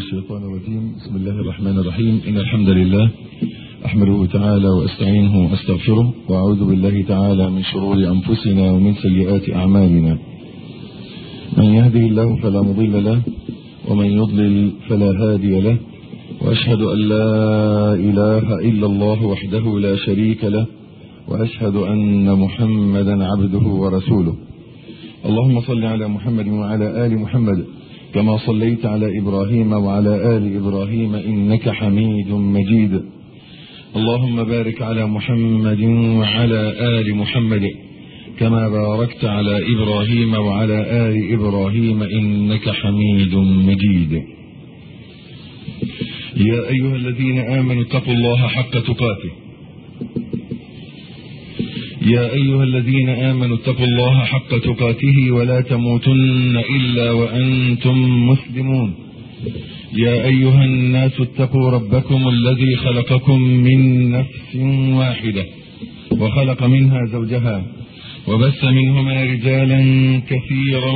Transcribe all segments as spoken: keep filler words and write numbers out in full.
الشيطان الرجيم. بسم الله الرحمن الرحيم. إن الحمد لله أحمده تعالى وأستعينه وأستغفره، وأعوذ بالله تعالى من شرور أنفسنا ومن سيئات أعمالنا. من يهده الله فلا مضل له، ومن يضلل فلا هادي له، وأشهد أن لا إله إلا الله وحده لا شريك له، وأشهد أن محمدا عبده ورسوله. اللهم صل على محمد وعلى آل محمد كما صليت على إبراهيم وعلى آل إبراهيم إنك حميد مجيد. اللهم بارك على محمد وعلى آل محمد كما باركت على إبراهيم وعلى آل إبراهيم إنك حميد مجيد. يا أيها الذين آمنوا اتقوا الله حق تقاته يا أيها الذين آمنوا اتقوا الله حق تقاته ولا تموتن إلا وأنتم مسلمون. يا أيها الناس اتقوا ربكم الذي خلقكم من نفس واحدة وخلق منها زوجها وبث منهما رجالا كثيرا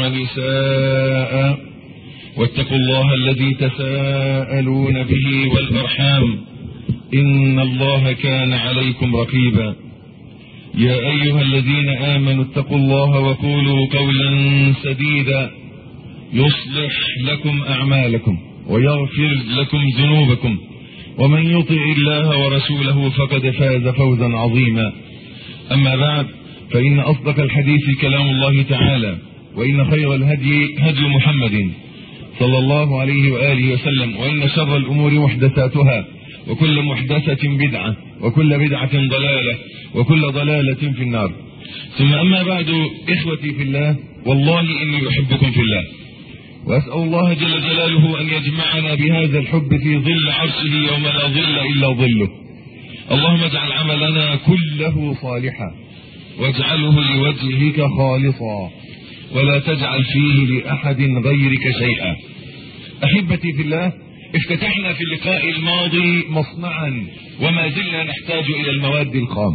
ونساء، واتقوا الله الذي تساءلون به والأرحام إن الله كان عليكم رقيبا. يا أيها الذين آمنوا اتقوا الله وقولوا قولا سديدا يصلح لكم أعمالكم ويغفر لكم ذنوبكم، ومن يطع الله ورسوله فقد فاز فوزا عظيما. أما بعد، فإن أصدق الحديث كلام الله تعالى، وإن خير الهدي هدي محمد صلى الله عليه وآله وسلم، وإن شر الأمور محدثاتها، وكل محدثة بدعة، وكل بدعة ضلالة، وكل ضلالة في النار. ثم أما بعد، إخوتي في الله، والله إني أحبكم في الله، وأسأل الله جل جلاله أن يجمعنا بهذا الحب في ظل عرشه يوم لا ظل إلا ظله. اللهم اجعل عملنا كله صالحا، واجعله لوجهك خالصا، ولا تجعل فيه لأحد غيرك شيئا. أحبتي في الله، افتتحنا في اللقاء الماضي مصنعا، وما زلنا نحتاج إلى المواد الخام.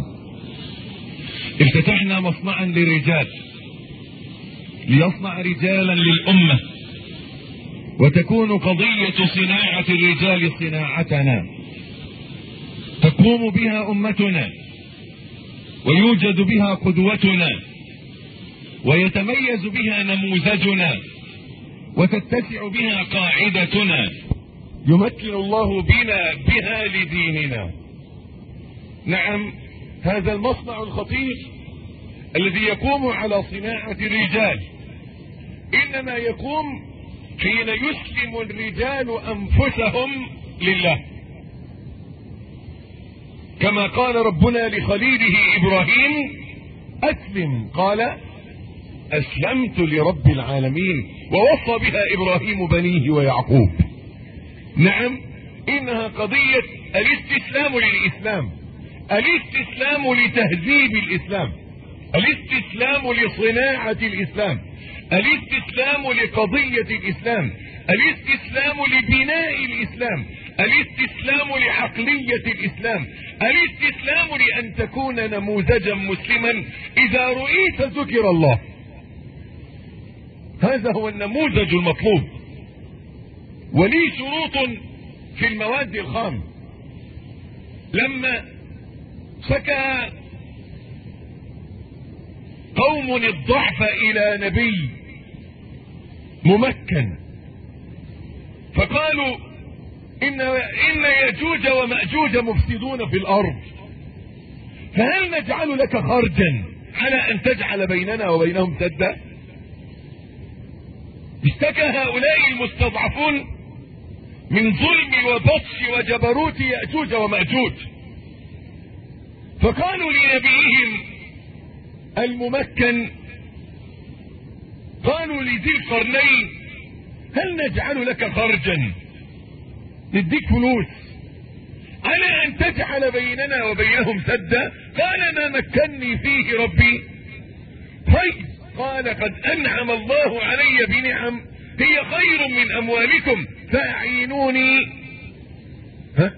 افتتحنا مصنعا للرجال ليصنع رجالا للأمة، وتكون قضية صناعة الرجال صناعتنا تقوم بها أمتنا، ويوجد بها قدوتنا، ويتميز بها نموذجنا، وتتسع بها قاعدتنا، يمكن الله بنا بها لديننا. نعم، هذا المصنع الخطير الذي يقوم على صناعة الرجال إنما يقوم حين يسلم الرجال أنفسهم لله، كما قال ربنا لخليله إبراهيم: أسلم، قال أسلمت لرب العالمين، ووصى بها إبراهيم بنيه ويعقوب. نعم، إنها قضية الاستسلام للإسلام، الاستسلام لتهذيب الإسلام، الاستسلام لصناعة الإسلام، الاستسلام لقضية الإسلام، الاستسلام لبناء الإسلام، الاستسلام لعقلية الإسلام، الاستسلام لأن تكون نموذجا مسلما إذا رؤيت ذكر الله. هذا هو النموذج المطلوب. ولي شروط في المواد الخام. لما شكى قوم الضعف إلى نبي ممكن، فقالوا إن, إن يأجوج ومأجوج مفسدون في الأرض، فهل نجعل لك خرجا على أن تجعل بيننا وبينهم سدا؟ اشتكى هؤلاء المستضعفون من ظلم وبطش وجبروت يأجوج ومأجوج، فقالوا لنبيهم الممكن، قالوا لذي القرنين: هل نجعل لك خرجا، نديك فلوس على أن تجعل بيننا وبينهم سدا؟ قال: ما مكنني فيه ربي خير. قال: قد أنعم الله علي بنعم هي خير من أموالكم، فأعينوني ها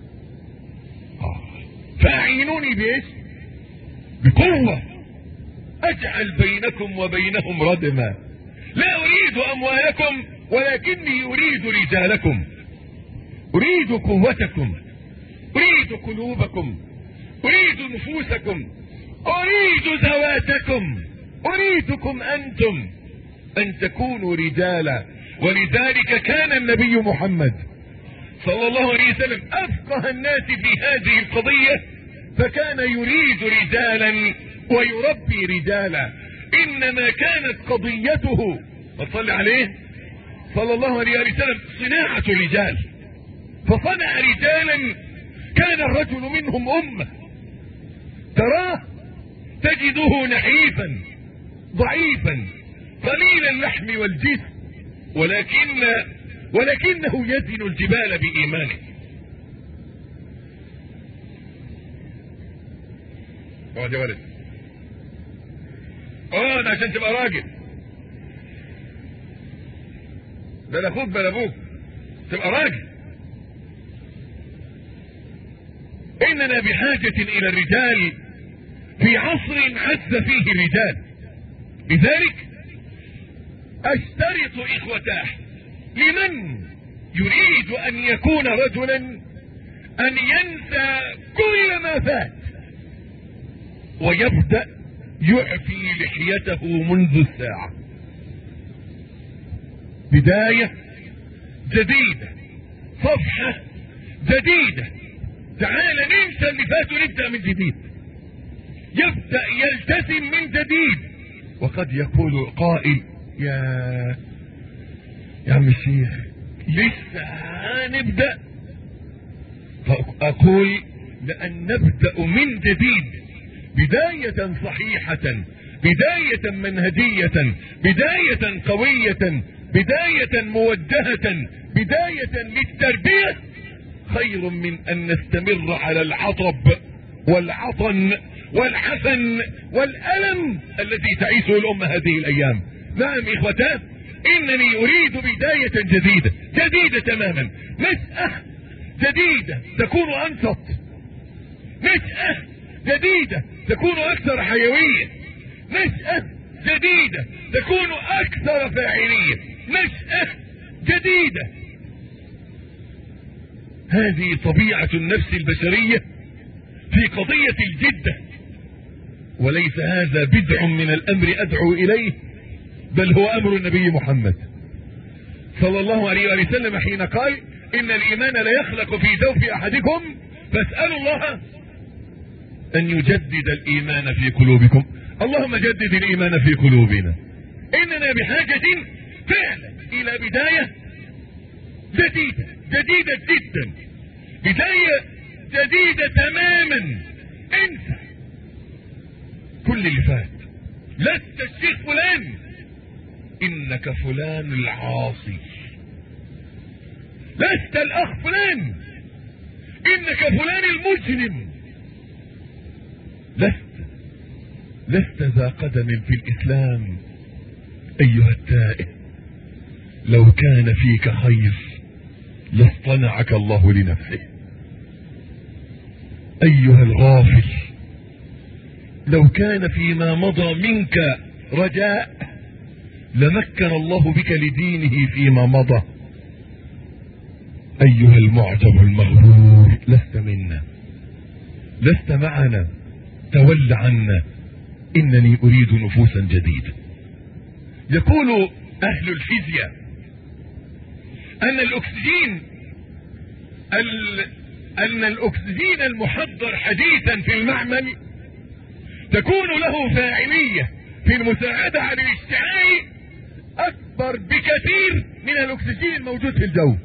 فأعينوني بإيش؟ بقوة أجعل بينكم وبينهم ردما، لا أريد أموالكم ولكني أريد رجالكم، أريد قوتكم، أريد قلوبكم، أريد نفوسكم، أريد ذواتكم، أريدكم أنتم أن تكونوا رجالا. ولذلك كان النبي محمد صلى الله عليه وسلم أفقه الناس في هذه القضية، فكان يريد رجالا ويربي رجالا. إنما كانت قضيته فصل عليه صلى الله عليه وسلم صناعة الرجال، فصنع رجالا كان الرجل منهم أمة، تراه تجده نحيفا ضعيفا قليل اللحم والجسم، ولكن ولكنه يزن الجبال بإيمانه. اقعد يا ولد، اقعد عشان تبقى راجل، بلا اخوك بلا ابوك، تبقى راجل. اننا بحاجة الى الرجال في عصر عز فيه الرجال. لذلك اشترط اخوتاه لمن يريد ان يكون رجلا ان ينسى كل ما فات ويبدأ يعفي لحيته منذ الساعة. بداية جديدة، صفحة جديدة، تعال ننسى اللي فات ونبدأ من جديد، يبدأ يلتزم من جديد. وقد يقول قائل يا يا عم الشيخ لسه هنبدأ، فأقول لأن نبدأ من جديد بداية صحيحة، بداية منهجية، بداية قوية، بداية موجهة، بداية للتربية، خير من أن نستمر على العطب والعطن والحزن والألم الذي تعيشه الأمة هذه الأيام. نعم إخوتان، إنني أريد بداية جديدة، جديدة تماما، نشأة جديدة تكون أنشط، نشأة جديدة تكون أكثر حيوية، نشأة جديدة تكون أكثر فاعلية، نشأة جديدة. هذه طبيعة النفس البشرية في قضية الجدة، وليس هذا بدع من الأمر أدعو إليه، بل هو أمر النبي محمد صلى الله عليه وسلم حين قال إن الإيمان لا يخلق في جوف أحدكم فاسألوا الله أن يجدد الإيمان في قلوبكم. اللهم جدد الإيمان في قلوبنا. إننا بحاجة فعلا إلى بداية جديدة، جديدة جدا، بداية جديدة تماما. انسى كل اللي فات، لست الشيخ فلان، إنك فلان العاصي، لست الأخ فلان، إنك فلان المجرم، لست لست ذا قدم في الإسلام أيها التائه. لو كان فيك خير لاصطنعك الله لنفسه. أيها الغافل، لو كان فيما مضى منك رجاء لمكن الله بك لدينه فيما مضى. أيها المعجب المغرور، لست منا، لست معنا، تول عنا، إنني أريد نفوسا جديدة. يقول أهل الفيزياء أن الأكسجين ال... أن الأكسجين المحضر حديثا في المعمل تكون له فاعلية في المساعدة على الاشتعال أكبر بكثير من الأكسجين الموجود في الجو.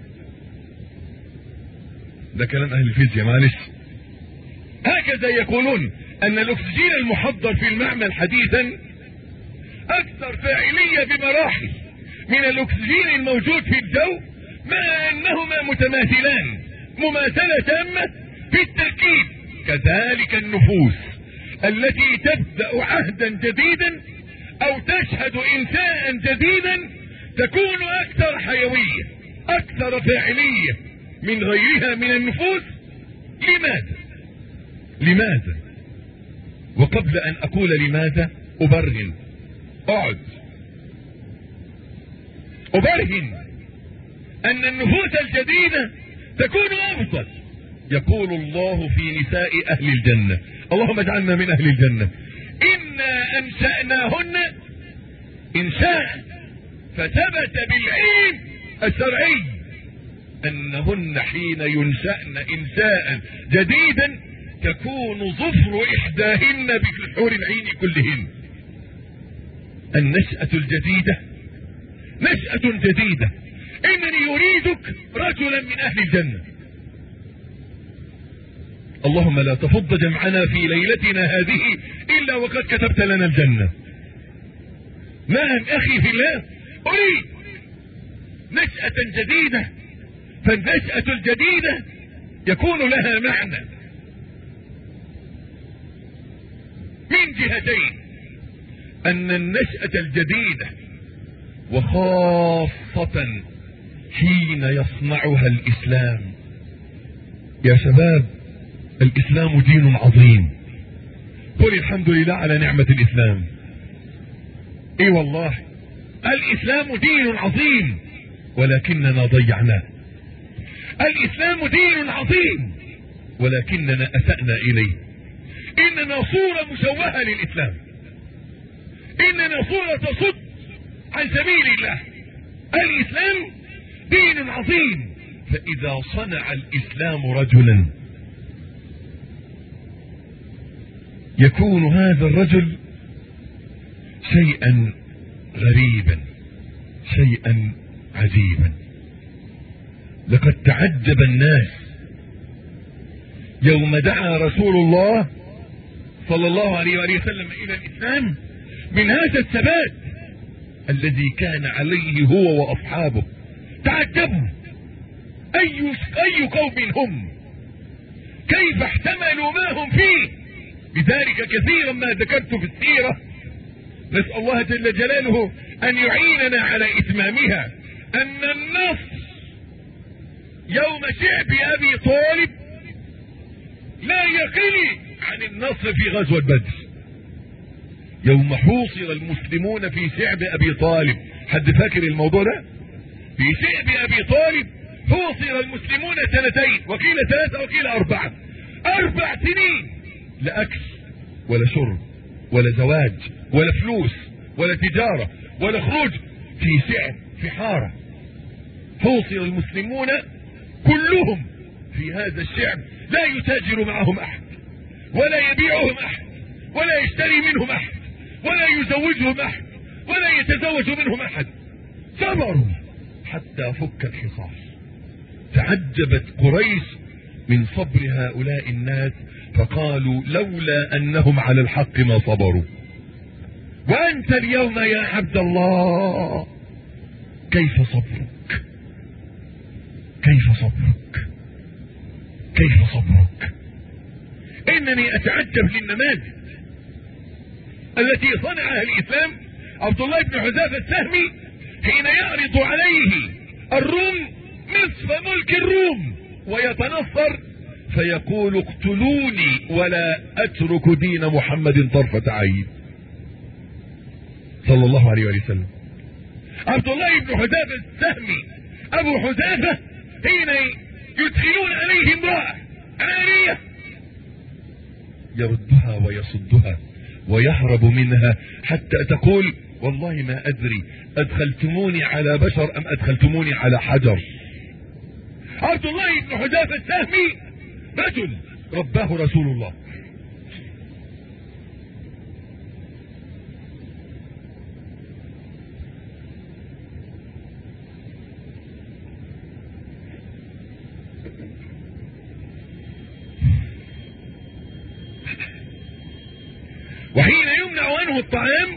ده كلام أهل الفيزياء، معلش. هكذا يقولون أن الأكسجين المحضر في المعمل حديثا أكثر فاعلية بمراحل من الأكسجين الموجود في الجو، مع أنهما متماثلان مماثلة تامة في التركيب. كذلك النفوس التي تبدأ عهدا جديدا أو تشهد إنساء جديدا تكون أكثر حيوية، أكثر فاعلية من غيرها من النفوس. لماذا؟ لماذا؟ وقبل أن أقول لماذا أبرهن، أقعد أبرهن ان النفوس الجديدة تكون افضل. يقول الله في نساء اهل الجنة، اللهم اجعلنا من اهل الجنة: انا انشأناهن انشاء فثبت بالعلم الشرعي انهن حين ينشأن انشاء جديدا تكون ظفر احداهن بحور العين كلهن. النشأة الجديدة نشأة جديدة. انني يريدك رجلا من اهل الجنة. اللهم لا تفض جمعنا في ليلتنا هذه الا وقد كتبت لنا الجنة. نعم اخي في الله، اريد نشأة جديدة. فالنشأة الجديدة يكون لها معنى من جهتين: ان النشأة الجديدة وخاصة حين يصنعها الاسلام. يا شباب، الاسلام دين عظيم. قل الحمد لله على نعمة الاسلام. اي والله الاسلام دين عظيم ولكننا ضيعناه. الاسلام دين عظيم ولكننا اسأنا اليه. اننا صورة مشوهة للاسلام، اننا صورة تصد عن سبيل الله. الاسلام دين عظيم، فاذا صنع الاسلام رجلا يكون هذا الرجل شيئا غريبا، شيئا عجيبا. لقد تعجب الناس يوم دعا رسول الله صلى الله عليه وآله وسلم الى الاسلام من هذا الثبات الذي كان عليه هو واصحابه. تعجبوا، اي اي قوم هم، كيف احتملوا ما هم فيه. لذلك كثيرا ما ذكرت في السيرة، نسأل الله جل جلاله ان يعيننا على اتمامها، ان النصر يوم شعب ابي طالب لا يقل عن النصر في غزوة بدر. يوم حوصر المسلمون في شعب ابي طالب، حد فاكر الموضوع ده؟ في شعب ابي طالب حوصر المسلمون سنتين، وقيل ثلاثة وقيل اربعة، اربع سنين، لا اكل ولا شرب ولا زواج ولا فلوس ولا تجارة ولا خروج، في شعب في حارة. حوصر المسلمون كلهم في هذا الشعب، لا يتاجر معهم احد ولا يبيعهم احد ولا يشتري منهم احد ولا يزوجهم احد ولا يتزوج منهم احد. صبروا حتى فك الحصار. تعجبت قريش من صبر هؤلاء الناس، فقالوا لولا انهم على الحق ما صبروا. وانت اليوم يا عبد الله كيف صبرك؟ كيف صبرك؟ كيف صبرك؟ انني اتعجب للنماذج التي صنعها الاسلام. عبد الله بن حذافة السهمي حين يعرض عليه الروم نصف ملك الروم ويتنصر فيقول اقتلوني ولا اترك دين محمد طرفة عين، صلى الله عليه وسلم. عبد الله بن حذافة السهمي ابو حذافة حين يدخلون عليه امرأة عارية يردها ويصدها ويهرب منها حتى تقول والله ما ادري ادخلتموني على بشر ام ادخلتموني على حجر. عبد الله بن حذافة السهمي رجل رباه رسول الله. وحين يمنع عنه الطعام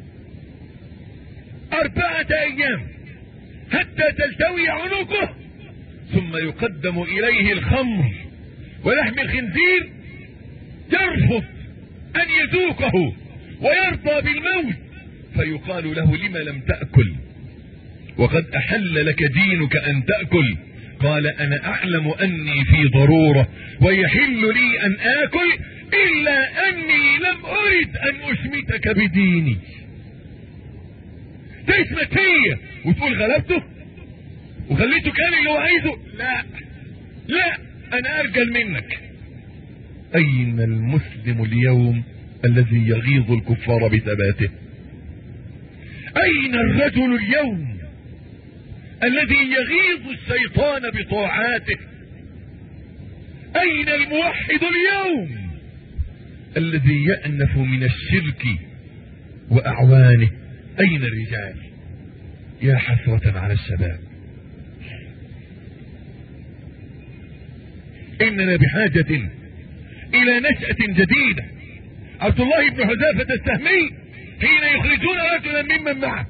أربعة أيام حتى تلتوي عنقه، ثم يقدم إليه الخمر ولحم الخنزير، يرفض أن يذوقه ويرضى بالموت، فيقال له لما لم تأكل وقد أحل لك دينك أن تأكل؟ قال أنا أعلم أني في ضرورة ويحل لي أن آكل إلا أني لم أرد أن أشمتك بديني. تشمت فيا وتقول غلبته؟ وخليته كان اللي هو عايزه. لا لا، انا ارجل منك. اين المسلم اليوم الذي يغيظ الكفار بثباته؟ اين الرجل اليوم الذي يغيظ الشيطان بطاعاته؟ اين الموحد اليوم الذي يأنف من الشرك واعوانه؟ اين الرجال؟ يا حسرة على الشباب. اننا بحاجة الى نشأة جديدة. عبد الله بن حذافة السهمي حين يخرجون رجلا ممن معه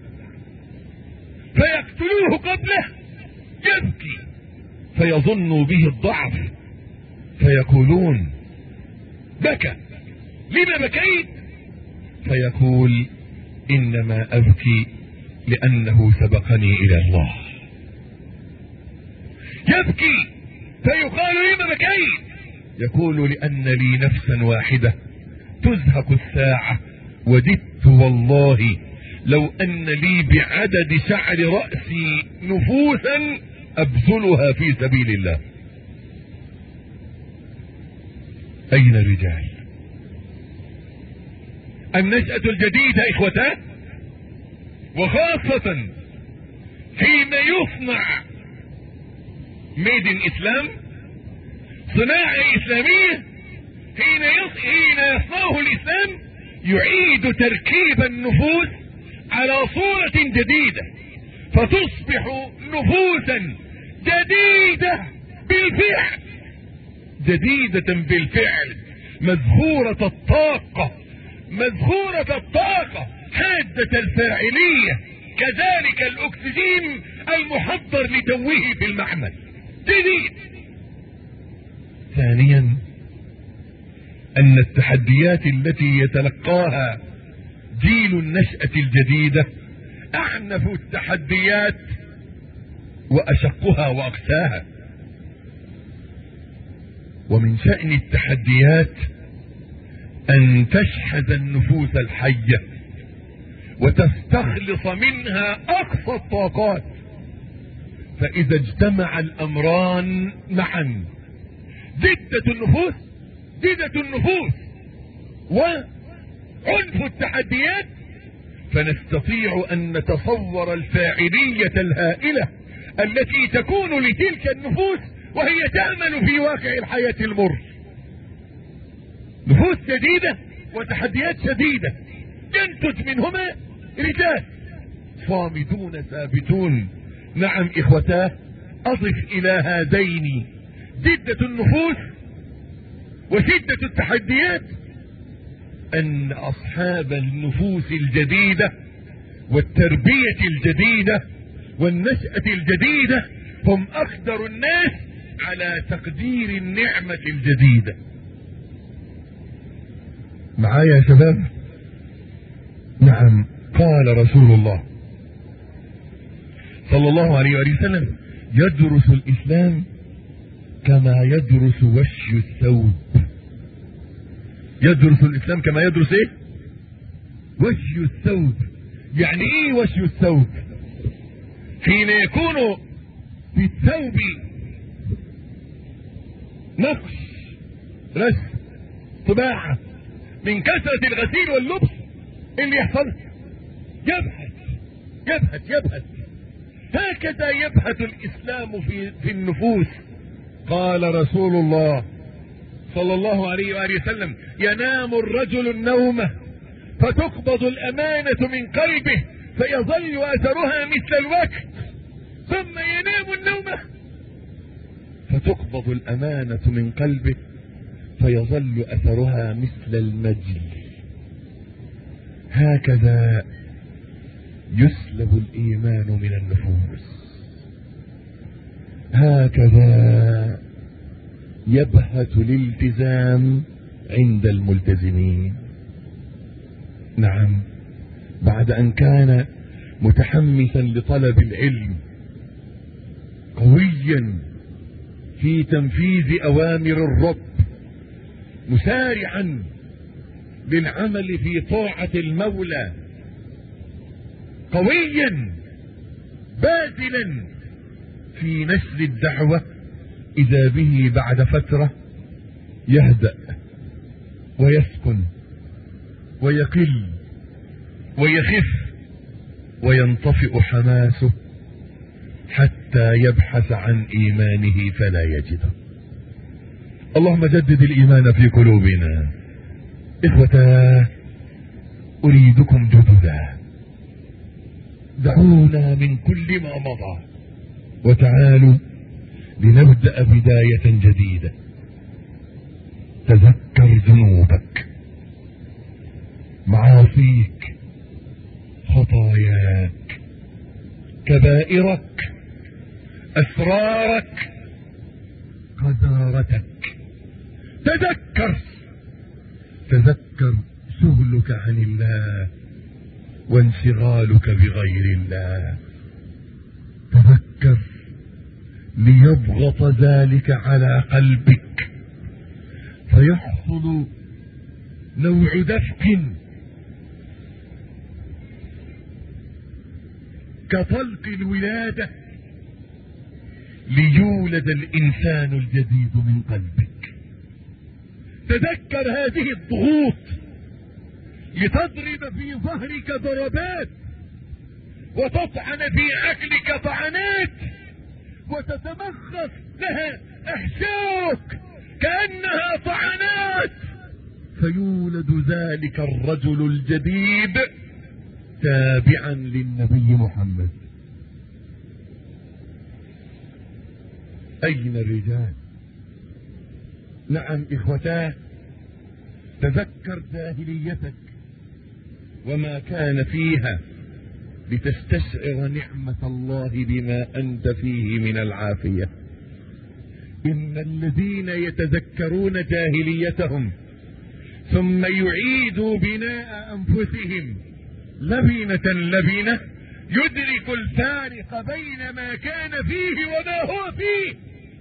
فيقتلوه قبله يبكي، فيظنوا به الضعف فيقولون بكى، لما بكيت؟ فيقول انما ابكي لانه سبقني الى الله. يبكي فيقال لما بكيت؟ يقول لان لي نفسا واحدة تزهق الساعة، وددت والله لو ان لي بعدد شعر رأسي نفوسا ابذلها في سبيل الله. اين الرجال؟ النشأة الجديدة اخوتان، وخاصة حين يصنع ميد ان اسلام، صناعة اسلامية، حين حين يصنعه الاسلام يعيد تركيب النفوس على صورة جديدة، فتصبح نفوسا جديدة بالفعل، جديدة بالفعل، مزهورة الطاقة، مزهورة الطاقة، حادة الفاعلية، كذلك الاكسجين المحضر لتوه في المعمل، جديد. ثانيا ان التحديات التي يتلقاها جيل النشأة الجديدة اعنف التحديات واشقها واقساها. ومن شأن التحديات ان تشحذ النفوس الحية وتستخلص منها اقصى الطاقات، فاذا اجتمع الامران معا، جدة النفوس جدة النفوس وعنف التحديات، فنستطيع ان نتصور الفاعلية الهائلة التي تكون لتلك النفوس وهي تعمل في واقع الحياة المر. نفوس جديدة وتحديات شديدة، ينتج منهما رجال صامدون ثابتون. نعم اخوتاه، اضف الى هذين جدة النفوس وشدة التحديات ان اصحاب النفوس الجديدة والتربية الجديدة والنشأة الجديدة هم اقدر الناس على تقدير النعمة الجديدة. معايا يا شباب؟ نعم. قال رسول الله صلى الله عليه وآله وسلم: يدرس الإسلام كما يدرس وشي الثوب. يدرس الإسلام كما يدرس ايه؟ وشي الثوب. يعني ايه وشي الثوب؟ حين يكون في الثوب نقش، رسم، طباعة، من كثرة الغسيل واللبس اللي يحصل يبحث يبحث يبحث هكذا يبحث الإسلام في, في النفوس. قال رسول الله صلى الله عليه وآله وسلم: ينام الرجل النومة فتقبض الأمانة من قلبه فيظل أثرها مثل الوقت، ثم ينام النومة فتقبض الأمانة من قلبه فيظل أثرها مثل المجل. هكذا يسلب الإيمان من النفوس، هكذا يبهت الالتزام عند الملتزمين. نعم، بعد أن كان متحمسا لطلب العلم، قويا في تنفيذ أوامر الرب، مسارعا للعمل في طاعة في نشر الدعوة إذا به بعد فترة يهدأ ويسكن ويقل ويخف وينطفئ حماسه حتى يبحث عن إيمانه فلا يجده. اللهم جدد الإيمان في قلوبنا. إخوتا، أريدكم جددا، دعونا من كل ما مضى وتعالوا لنبدأ بداية جديدة. تذكر ذنوبك، معاصيك، خطاياك، كبائرك، أسرارك، قذارتك. تذكر تذكر شغلك عن الله وانشغالك بغير الله. تذكر ليضغط ذلك على قلبك فيحصل نوع دفق كطلق الولادة ليولد الإنسان الجديد من قلبك. تذكر هذه الضغوط لتضرب في ظهرك ضربات وتطعن في عقلك طعنات وتتمخص لها احشاك كأنها طعنات، فيولد ذلك الرجل الجديد تابعا للنبي محمد. أين الرجال؟ نعم إخوتاه، تذكر جاهليتك وما كان فيها لتستشعر نعمة الله بما أنت فيه من العافية. إن الذين يتذكرون جاهليتهم ثم يعيدوا بناء أنفسهم لبنة لبنة يدرك الفارق بين ما كان فيه وما هو فيه.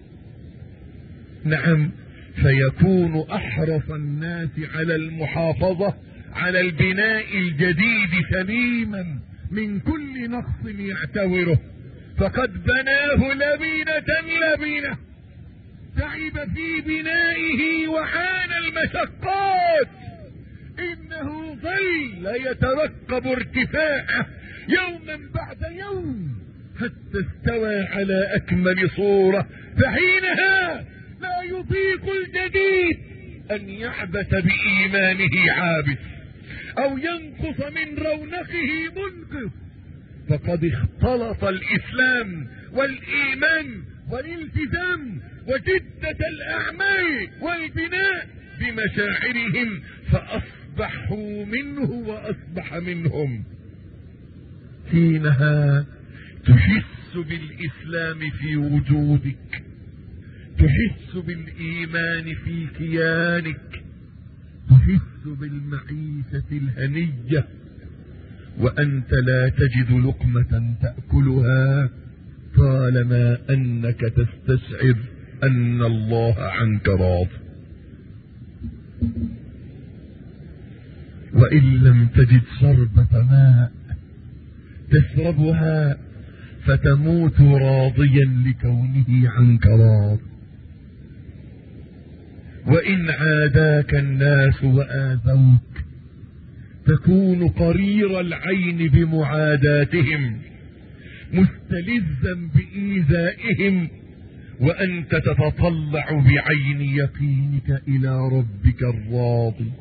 نعم، فيكون أحرص الناس على المحافظة على البناء الجديد سليما من كل نقص يعتوره، فقد بناه لبنة لبنة تعب في بنائه وعانى المشقات. إنه ظل يترقب ارتفاعه يوما بعد يوم حتى استوى على أكمل صورة، فحينها لا يطيق الجديد أن يعبث بإيمانه عابث أو ينقص من رونقه منقص، فقد اختلط الإسلام والإيمان والالتزام وجدة الأعمال والبناء بمشاعرهم فأصبحوا منه وأصبح منهم. حينها تحس بالإسلام في وجودك، تحس بالإيمان في كيانك، تحس بالمعيشة الهنية وأنت لا تجد لقمة تأكلها طالما أنك تستشعر أن الله عنك راض. وإن لم تجد شربة ماء تشربها فتموت راضيا لكونه عنك راض. وإن عاداك الناس وآذوك تكون قرير العين بمعاداتهم مستلذا بإيذائهم وأنت تتطلع بعين يقينك إلى ربك الراضي.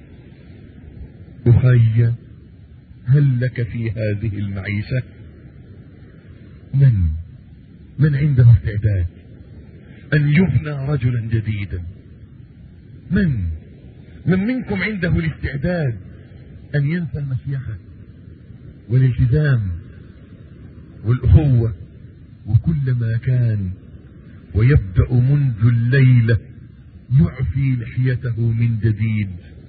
أخي، هل لك في هذه المعيشة؟ من من عنده استعداد أن يبنى رجلا جديدا؟ من من منكم عنده الاستعداد أن ينسى المشيخة والالتزام والأخوة وكل ما كان ويبدأ منذ الليلة يعفي لحيته من جديد؟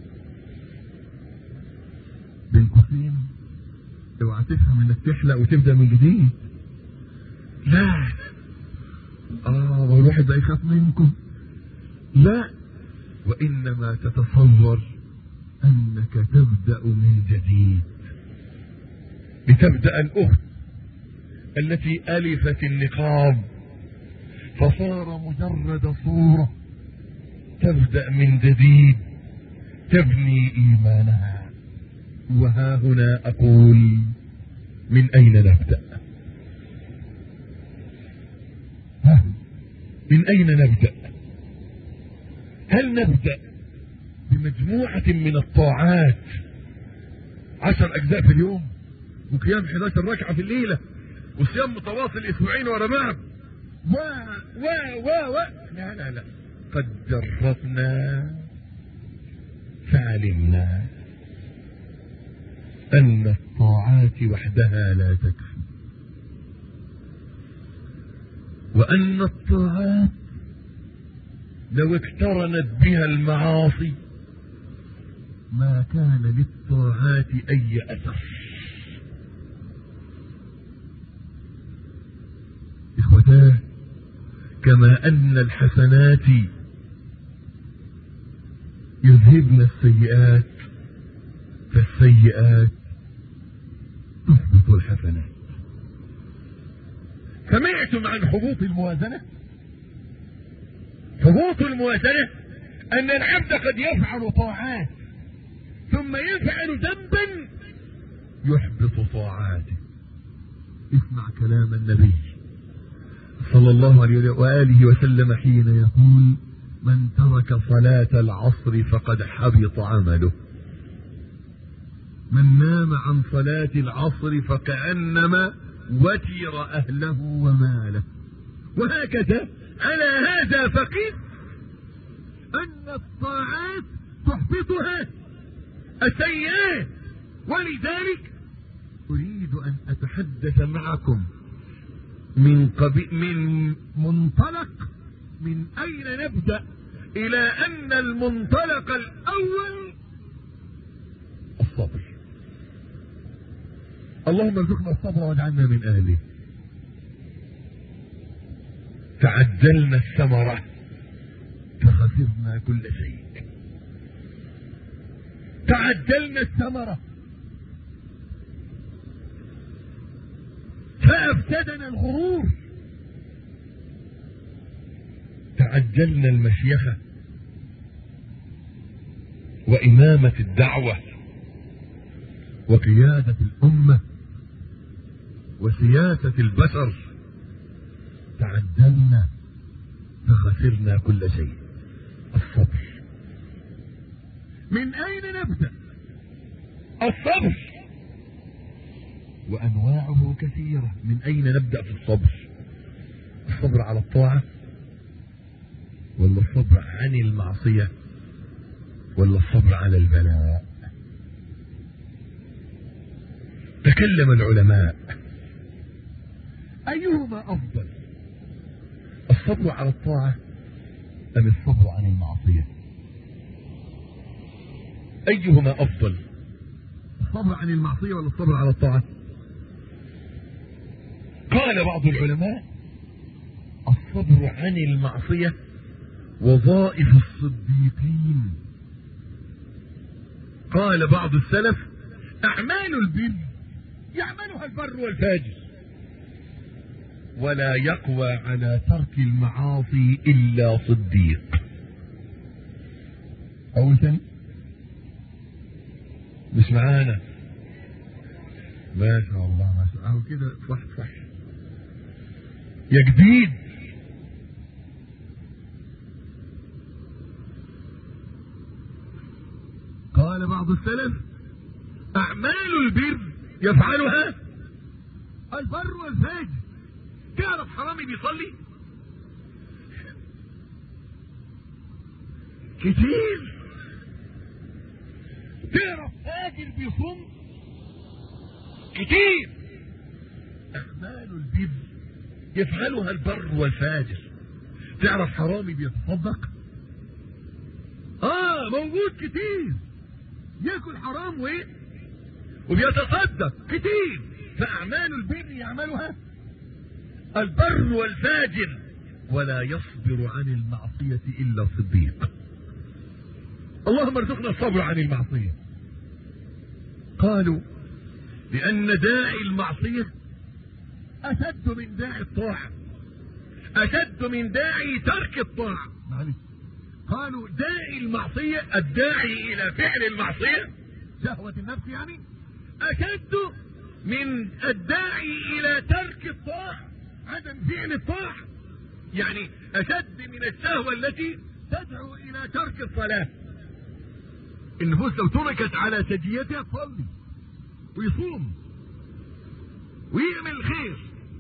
بين قوسين اوعى تفهم انك تحلق وتبدأ من جديد. لا اه والواحد ده يخاف منكم. لا، وإنما تتصور أنك تبدأ من جديد. لتبدأ الأخت التي ألفت النقاب فصار مجرد صورة تبدأ من جديد تبني إيمانها. وها هنا أقول: من أين نبدأ؟ ها من أين نبدأ؟ هل نبدأ بمجموعة من الطاعات، عشر أجزاء في اليوم، وقيام إحدى عشرة ركعة في الليلة، وصيام متواصل أسبوعين ورا بعض، و و و و لا لا لا، قد جربنا فعلمنا أن الطاعات وحدها لا تكفي، وأن الطاعات لو اقترنت بها المعاصي ما كان للطاعات أي أثر. إخوتاه، كما أن الحسنات يذهبن السيئات، فالسيئات تثبت الحسنات. سمعتم عن حبوط الموازنة؟ حبوط الموازنة أن العبد قد يفعل طاعات ثم يفعل ذنبا يحبط طاعاته. اسمع كلام النبي صلى الله عليه وآله وسلم حين يقول: من ترك صلاة العصر فقد حبط عمله، من نام عن صلاة العصر فكأنما وتر أهله وماله. وهكذا على هذا فقس أن الطاعات تحبطها السيئات. ولذلك أريد أن أتحدث معكم من قبي من منطلق من أين نبدأ، إلى أن المنطلق الأول الصبر. اللهم ارزقنا الصبر واجعلنا من أهله. تعجلنا الثمرة فخسرنا كل شيء. تعجلنا الثمرة فأفسدنا الغرور. تعجلنا المشيخة وإمامة الدعوة وقيادة الأمة وسياسة البشر. تعجلنا فخسرنا كل شيء. الصبر. من أين نبدأ؟ الصبر وأنواعه كثيرة. من أين نبدأ في الصبر؟ الصبر على الطاعة، ولا الصبر عن المعصية، ولا الصبر على البلاء؟ تكلم العلماء أيهما أفضل، الصبر على الطاعة أم الصبر عن المعصية؟ أيهما أفضل، الصبر عن المعصية ولا الصبر على الطاعة؟ قال بعض العلماء: الصبر عن المعصية وظائف الصديقين. قال بعض السلف: أعمال البر يعملها البر والفاجر، ولا يقوى على ترك المعاصي إلا صديق. أول ثاني مش معانا؟ ما شاء الله ما شاء الله كده. صح صح يا جديد. قال بعض السلف: أعمال البر يفعلها البر والفاجر. تعرف حرامي بيصلي كتير، تعرف فاجر بيصوم كتير. أعمال البر يفعلها البر والفاجر. تعرف حرامي بيتصدق؟ اه موجود كتير، ياكل حرام وايه وبيتصدق كتير. فأعمال البر يعملها البر والفاجر، ولا يصبر عن المعصية إلا الصديق. اللهم ارزقنا الصبر عن المعصية. قالوا: لأن داعي المعصية أشد من داعي الطاعة، أشد أشد من داعي ترك الطاعة. معلش، قالوا داعي المعصية الداعي إلى فعل المعصية شهوة النفس يعني أشد من الداعي إلى ترك الطاعة، عدم فعل الطاعة، يعني أشد من الشهوة التي تدعو إلى ترك الصلاة. النفوس لو تركت على سجيتها تصلي ويصوم ويعمل خير،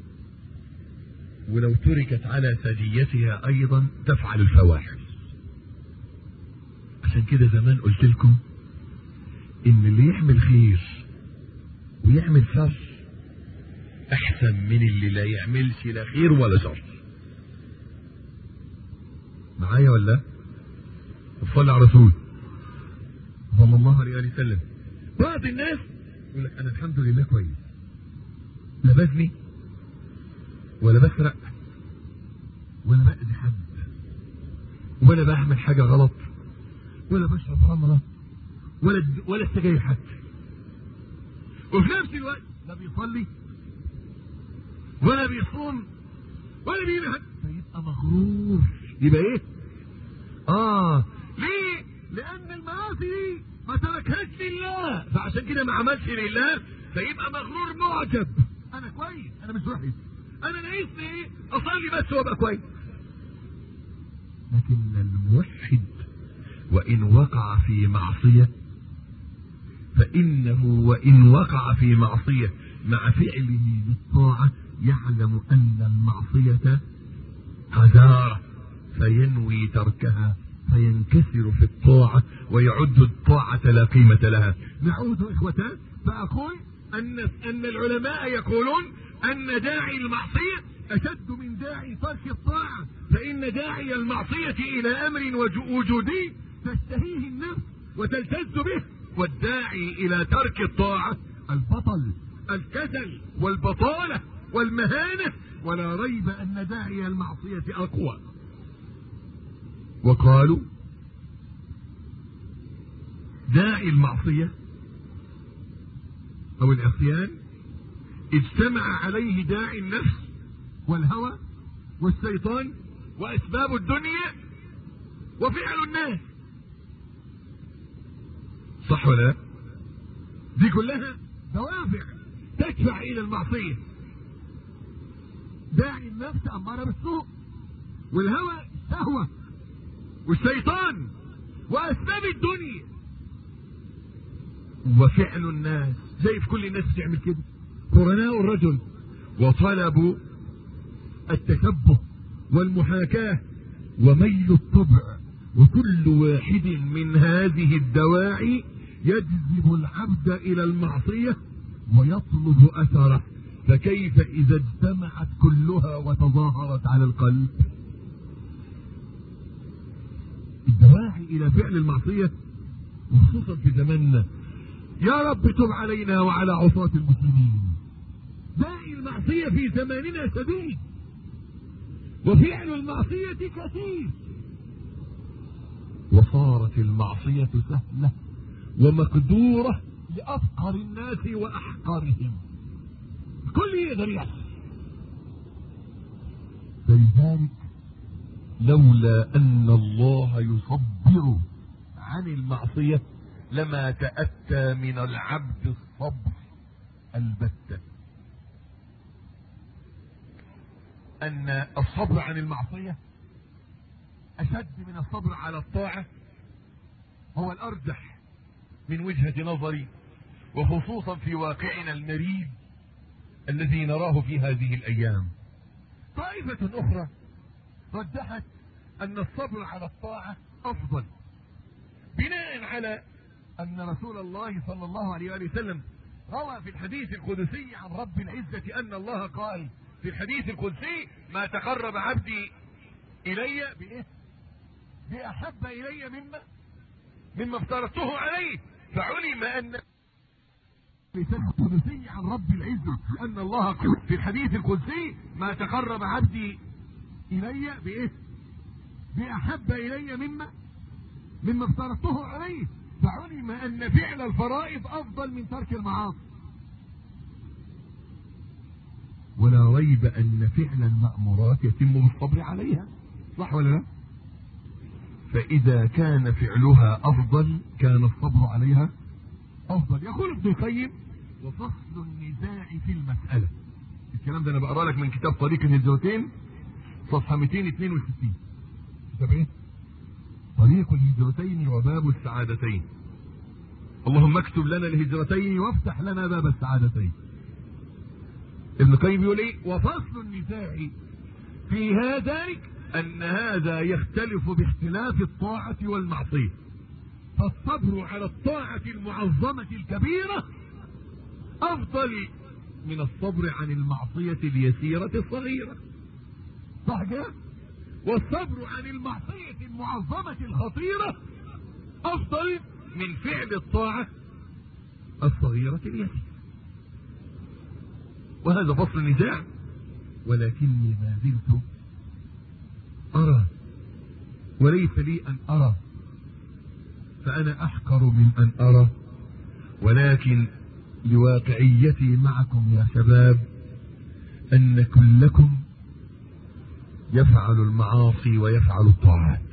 ولو تركت على سجيتها أيضا تفعل الفواحش. عشان كده زمان قلت لكم إن اللي يعمل خير ويعمل شر أحسن من اللي لا يعملش لا خير ولا شر. معايا ولا؟ صلى على رسول صلى الله عليه وسلم. بعض الناس يقول لك أنا الحمد لله كويس، لا بزني ولا بسرق ولا بأذي حد ولا بعمل حاجة غلط ولا بشرب خمرة ولا ولا السجاير حتى، وفي نفس الوقت لا بيصلي ولا بيصوم ولا بيعمل، فيبقى مغرور. يبقى ايه؟ اه ليه؟ لأن المعاصي دي ما تركهاش لله، فعشان كده ما عملش لله، فيبقى مغرور معجب. أنا كويس، أنا مش وحش، أنا ناقصني إيه؟ أصلي بس وأبقى كويس. لكن الموحد وإن وقع في معصية فإنه وإن وقع في معصية مع فعله بالطاعة يعلم أن المعصية قذارة فينوي تركها فينكسر في الطاعة ويعد الطاعة لا قيمة لها. نعود إخوة فأقول أن أن العلماء يقولون أن داعي المعصية أشد من داعي ترك الطاعة، فإن داعي المعصية إلى أمر وجودي تشتهيه النفس وتلتذ به، والداعي إلى ترك الطاعة البطل، الكسل والبطالة والمهانة، ولا ريب أن داعي المعصية أقوى. وقالوا داعي المعصية أو العصيان اجتمع عليه داعي النفس والهوى والشيطان وأسباب الدنيا وفعل الناس. صح ولا لا؟ دي كلها دوافع تدفع إلى المعصية. داعي النفس أمارة بالسوء، والهوى الشهوة، والشيطان وأسباب الدنيا وفعل الناس. زي في كل الناس بتعمل كده، قرناء الرجل وطلب التشبه والمحاكاة وميل الطبع، وكل واحد من هذه الدواعي يجذب العبد إلى المعصية ويطلب أثره، فكيف إذا اجتمعت كلها وتظاهرت على القلب؟ الدواعي إلى فعل المعصية وخصوصا في زماننا، يا رب تب علينا وعلى عصاة المسلمين. داعي المعصية في زماننا شديد وفعل المعصية كثير، وصارت المعصية سهلة ومقدورة لأفقر الناس وأحقرهم، الكل يقدر يعصي. فلذلك لولا أن الله يصبر عن المعصية لما تأتى من العبد الصبر البتة. أن الصبر عن المعصية أشد من الصبر على الطاعة، هو الأرجح من وجهة نظري، وخصوصا في واقعنا المريض الذي نراه في هذه الأيام. طائفة أخرى رجحت أن الصبر على الطاعة أفضل، بناء على أن رسول الله صلى الله عليه وسلم روى في الحديث القدسي عن رب العزة أن الله قال في الحديث القدسي: ما تقرب عبدي إلي بإيه؟ بأحب إلي مما مما افترضته عليه. فعلم أن القدسي عن رب العزة أن الله قال في الحديث القدسي: ما تقرب عبدي إلي بإيه؟ بأحب إلي مما مما افترضته عليه. فعلم أن فعل الفرائض أفضل من ترك المعاصي. ولا ريب أن فعل المأمورات يتم بالصبر عليها، صح ولا لا؟ فإذا كان فعلها أفضل كان الصبر عليها أفضل. يقول ابن القيم: وفصل النزاع في المسألة. الكلام ده أنا بقرأ لك من كتاب طريق الهجرتين صفحة مئتين واثنين وستين. كتاب إيه؟ طريق الهجرتين وباب السعادتين. اللهم اكتب لنا الهجرتين وافتح لنا باب السعادتين. ابن القيم يقول ايه؟ وفصل النزاع في هذا ان هذا يختلف باختلاف الطاعة والمعصية، فالصبر على الطاعة المعظمة الكبيرة افضل من الصبر عن المعصية اليسيرة الصغيرة، صح كده؟ والصبر عن المعصية المعظمة الخطيرة افضل من فعل الطاعة الصغيرة اليسيرة. وهذا فصل النزاع، ولكني ما زلت أرى وليس لي أن أرى، فأنا أحقر من أن أرى، ولكن لواقعيتي معكم يا شباب أن كلكم يفعل المعاصي ويفعل الطاعات.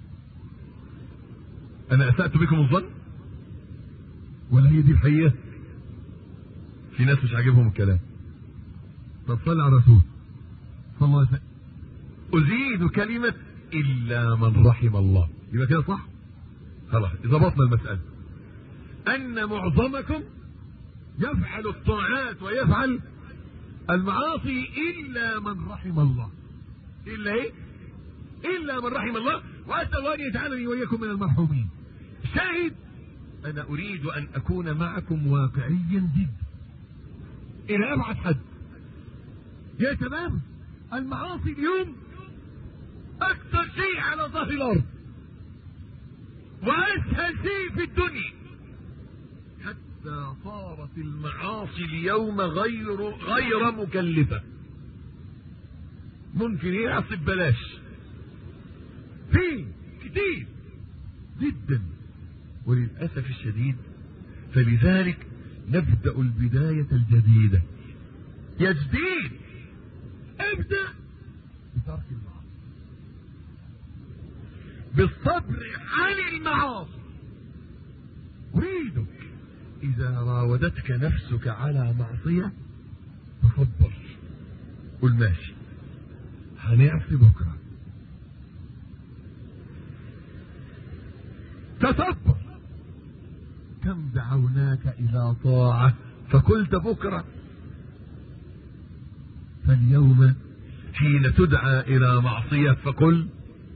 أنا أسأت بكم الظن ولا هي دي الحقيقة؟ في ناس مش عاجبهم الكلام. طب صلى على الرسول صلى الله عليه وسلم. أزيد كلمة إلا من رحم الله، يبقى كده صح؟ خلاص ضبطنا المسألة. أن معظمكم يفعل الطاعات ويفعل المعاصي إلا من رحم الله. إلا إيه؟ إلا من رحم الله، وأسأل الله أن يجعلني وإياكم من المرحومين. شاهد، أنا أريد أن أكون معكم واقعيا جدا إلى أبعد حد. يا شباب، المعاصي اليوم أكثر شيء على ظهر الأرض وأسهل شيء في الدنيا، حتى صارت المعاصي اليوم غير غير مكلفة. ممكن يعصي ببلاش، في كتير جدا، وللأسف الشديد فلذلك نبدأ البداية الجديدة. يا جديد، ابدأ بترك المعاصي، بالصبر عن المعاصي. أريدك إذا راودتك نفسك على معصية تصبر، قل ماشي هنعصي بكرة، تصبر. كم دعوناك إلى طاعة فقلت بكرة، فاليوم حين تدعى إلى معصية فقل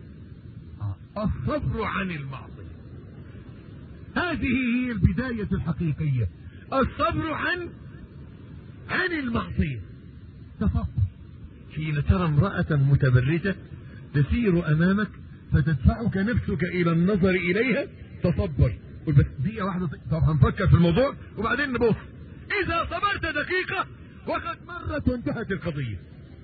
الصبر عن المعصية. هذه هي البداية الحقيقية، الصبر عن عن المعصية. تصبر حين ترى امرأة متبرجة تسير أمامك فتدفعك نفسك إلى النظر إليها، تصبر. قل بس دقيقة واحدة، طب هنفكر في الموضوع وبعدين نبص. إذا صبرت دقيقة وقد مرت وانتهت القضية.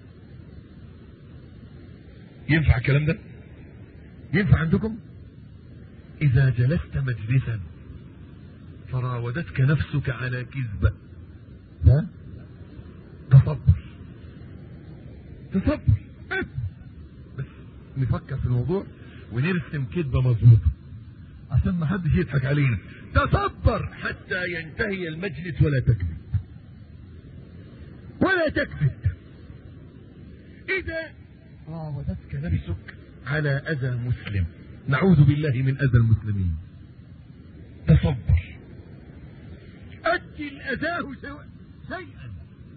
ينفع الكلام ده؟ ينفع عندكم؟ إذا جلست مجلسا فراودتك نفسك على كذبة، ها؟ تصبر تصبر بس نفكر في الموضوع ونرسم كذبة مظبوطة عشان ما حدش يضحك علينا. تصبر حتى ينتهي المجلس ولا تكذب ولا تكذب. إذا راودتك نفسك على أذى مسلم، نعوذ بالله من أذى المسلمين، تصبر، أجل أذاه شيئا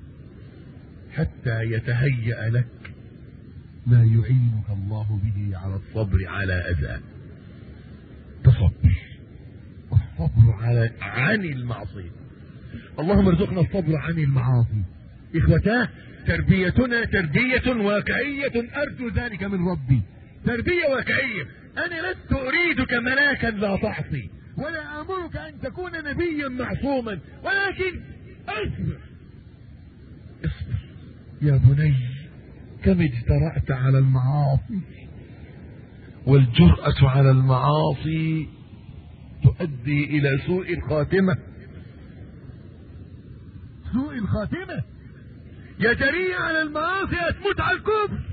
حتى يتهيأ لك ما يعينك الله به على الصبر على أذاه. تصبر، والصبر على عن المعصية. اللهم ارزقنا الصبر عن المعاصي. إخوتاه، تربيتنا تربية واقعية، أرجو ذلك من ربي، تربية واقعية. أنا لست أريدك ملاكا لا تعصي، ولا آمرك أن تكون نبيا معصوما، ولكن اصبر اصبر يا بني. كم اجترأت على المعاصي، والجرأة على المعاصي تؤدي إلى سوء الخاتمة. سوء الخاتمة يا جريء على المعاصي هتموت على الكفر.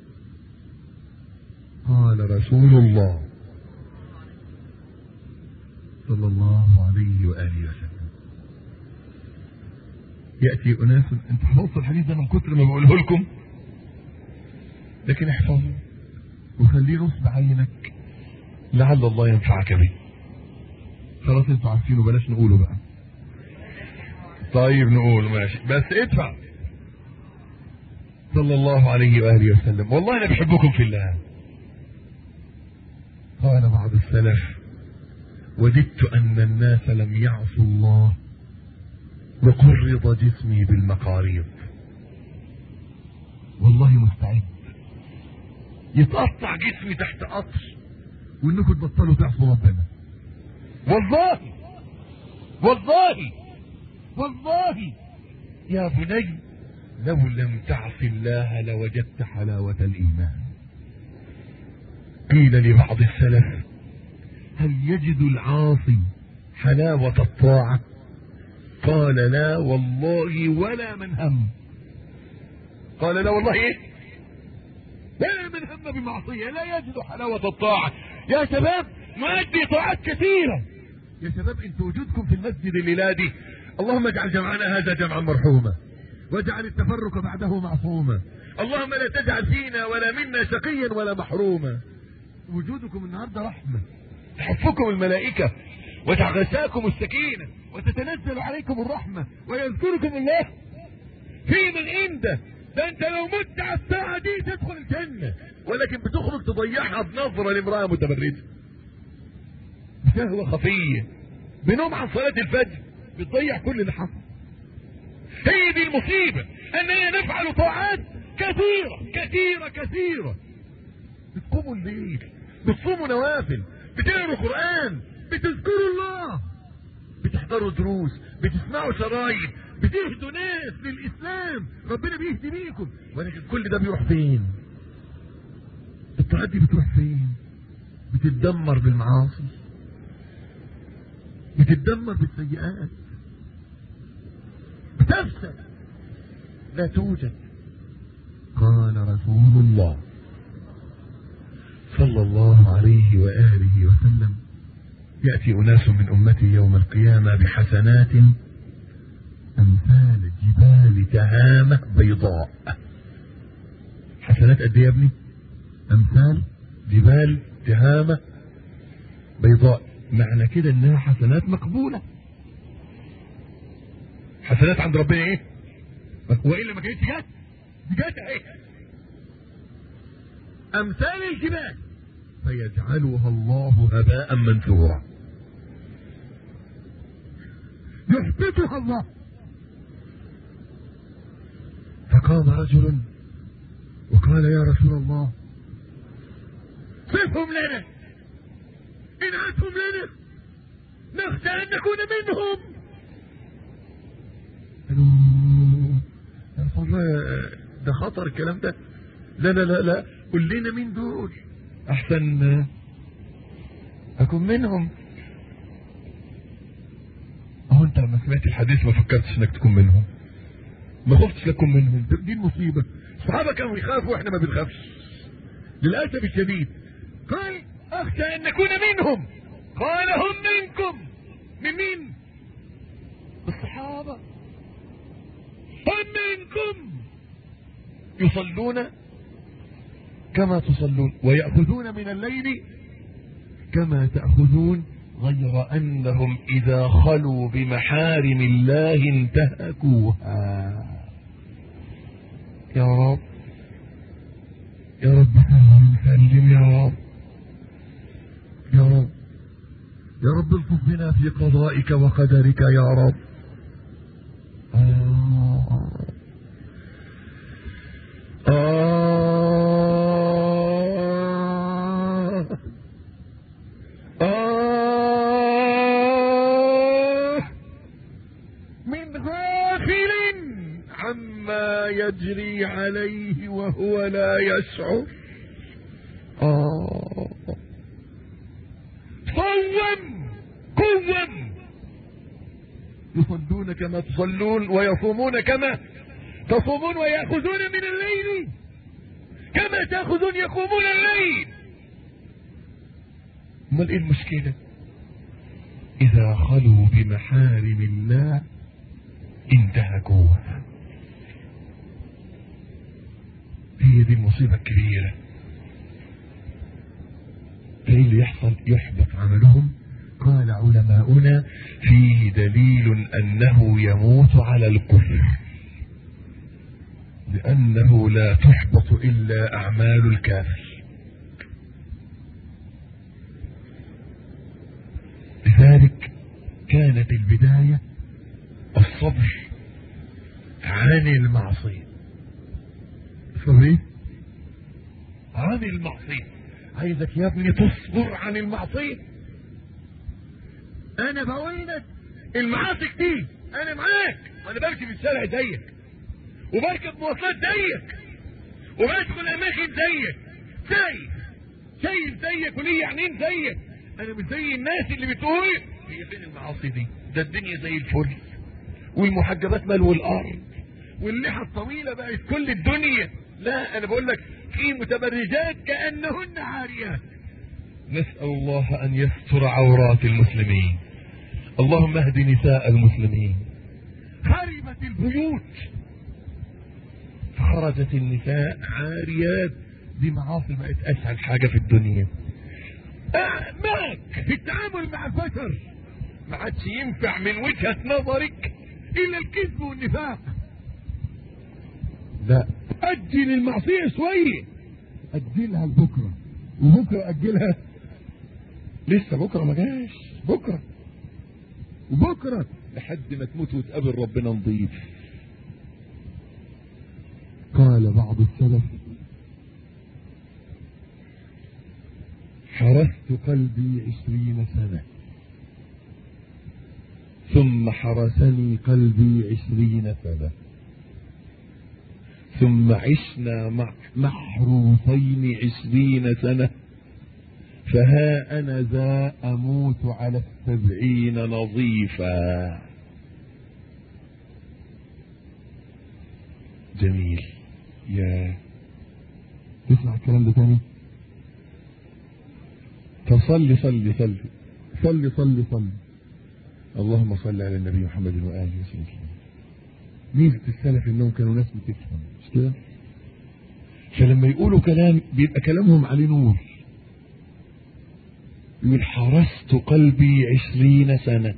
قال رسول الله صلى الله عليه وآله وسلم: يأتي أناس، انت حفظتوا الحديث ده من كتر ما بقوله لكم، لكن احفظه وخليه نصب عينك لعل الله ينفعك به. خلاص انتوا عارفينه، بلاش نقوله بقى. طيب نقوله ماشي، بس ادفع. صلى الله عليه وآله وسلم: والله أنا بحبكم في الله. قال بعض السلف: وددت أن الناس لم يعصوا الله وقرض جسمي بالمقاريض. والله مستعد يتقطع جسمي تحت قطر وانكم تبطلوا تعصوا ربنا. والله والله والله يا بني لو لم تعص الله لوجدت حلاوة الإيمان. قيل لبعض السلف: هل يجد العاصي حلاوة الطاعة؟ قال: لا والله ولا من هم. قال: لا والله ايه؟ ولا من هم بمعصية لا يجد حلاوة الطاعة. يا شباب نؤدي طاعات كثيرة. يا شباب انتوا وجودكم في المسجد الليلة دي، اللهم اجعل جمعنا هذا جمعا مرحوما واجعل التفرق بعده معصوما. اللهم لا تجعل فينا ولا منا شقيا ولا محروما. وجودكم النهارده رحمة، تحفكم الملائكة وتغشاكم السكينة وتتنزل عليكم الرحمة ويذكركم الله في من عنده. ده انت لو مت على الساعة دي تدخل الجنة، ولكن بتخرج تضيعها بنظرة لامرأة متبرجة، بشهوة خفية، بنوم عن صلاة الفجر، بتضيع كل اللي حصل. هي دي المصيبة، اننا نفعل طاعات كثيرة كثيرة كثيرة. بتقوموا الليل، بتصوموا نوافل، بتقروا قرآن، بتذكروا الله، بتحضروا دروس، بتسمعوا شرايط، بتهدوا ناس للإسلام، ربنا بيهدي بيكم. ولكن كل ده بيروح فين؟ الطاعات دي بتروح فين؟ بتتدمر بالمعاصي، بتتدمر بالسيئات، بتفسد، لا توجد. قال رسول الله صلى الله عليه وآله وسلم: يأتي أناس من أمتي يوم القيامة بحسنات أمثال جبال تهامة بيضاء. حسنات قد ايه يا ابني؟ أمثال جبال تهامة بيضاء. معنى كده انها حسنات مقبولة، حسنات عند ربنا ايه؟ وإلا ما كانتش جت، دي جت اهي. أمثال الجبال فيجعلها الله هباء منثورا، يحبطها الله. فقام رجل وقال: يا رسول الله صفهم لنا، انعتهم لنا، نخشى ان نكون منهم. قالوا: يا رسول الله ده خطر الكلام ده، لا لا لا لا قل لنا مين دول احسن اكون منهم. اهو انت لما سمعت الحديث ما فكرتش انك تكون منهم، ما خفتش لكم منهم. دي المصيبة. الصحابة كانوا يخافوا واحنا ما بنخافش للأسف الشديد. قال: اخشى ان نكون منهم. قال: هم منكم. من مين؟ الصحابة. هم منكم يصلون كما تصلون ويأخذون من الليل كما تأخذون، غير أنهم إذا خلوا بمحارم الله انتهكوها. يا رب يا رب سلم سلم يا رب يا رب يا رب الطف بنا في قضائك وقدرك يا رب. آه آه آه من غافل عما يجري عليه وهو لا يشعر. آه صوم قوم، يصلون كما تصلون ويصومون كما تصومون ويأخذون من الليل كما تأخذون يقومون الليل. امال ايه المشكلة؟ اذا خلوا بمحارم الله انتهكوها. هي دي المصيبة الكبيرة. ايه اللي يحصل؟ يحبط عملهم. قال علماؤنا فيه دليل انه يموت على الكفر، لانه لا تحبط الا اعمال الكافر. لذلك كانت البداية الصبر عن المعصية. الصبر عن المعصية. عايزك يا ابني تصبر عن المعصية. انا بقول لك المعاصي كتير، انا معاك، وانا بمشي في الشارع زيك، وبركب مواصلات زيك، وبدخل اماكن زيك، شايف شايف زيك وليه عينين زيك. انا مش زي الناس اللي بتقول هي فين المعاصي دي؟ ده الدنيا زي الفل، والمحجبات ملو الارض، واللحى الطويله بقت كل الدنيا. لا، انا بقول لك في متبرجات كانهن عاريات. نسال الله ان يستر عورات المسلمين. اللهم اهد نساء المسلمين. خربت البيوت فخرجت النساء عاريات. دي معاصي بقت اسهل حاجه في الدنيا. آه معك في التعامل مع البشر ما عادش ينفع من وجهه نظرك الا الكذب والنفاق. لا، اجل المعصيه شويه، اجلها لبكره، وبكره اجلها لسه بكره ما جاش، بكره وبكره لحد ما تموت وتقابل ربنا نضيف. قال بعض السلف حرست قلبي عشرين سنة ثم حرسني قلبي عشرين سنة ثم عشنا محروسين عشرين سنة فها أنا ذا أموت على السبعين نظيفا. جميل. يا تسمع الكلام ده تاني؟ فصلي صلي صلي صلي صلي صلي اللهم صل على النبي محمد وآله وسلم. ميزة السلف انهم كانوا ناس بتفهم، مش كده؟ فلما يقولوا كلام بيبقى كلامهم عليه نور. يقول حرست قلبي عشرين سنة.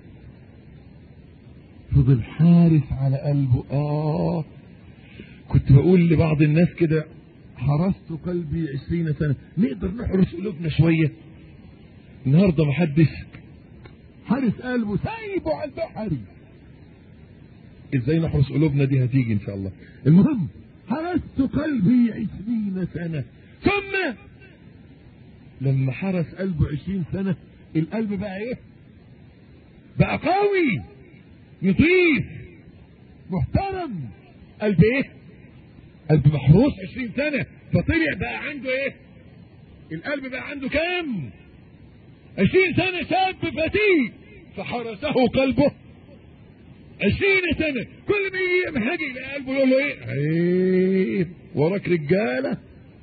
فضل حارس على قلبه. اه كنت بقول لبعض الناس كده حرست قلبي عشرين سنة. نقدر نحرس قلوبنا شوية؟ النهاردة محدش حارس قلبه، سايبه على البحر. ازاي نحرس قلوبنا؟ دي هتيجي ان شاء الله. المهم حرست قلبي عشرين سنة. ثم لما حرس قلبه عشرين سنة القلب بقى ايه؟ بقى قوي نظيف محترم. قلب ايه؟ قلب محروس عشرين سنة. فطلع بقى عنده ايه؟ القلب بقى عنده كام؟ عشرين سنة. شاب فتيك فحرسه قلبه عشرين سنة. كل ما يجي يمهجي الى قلبه يقول له ايه؟ عيب وراك رجالة.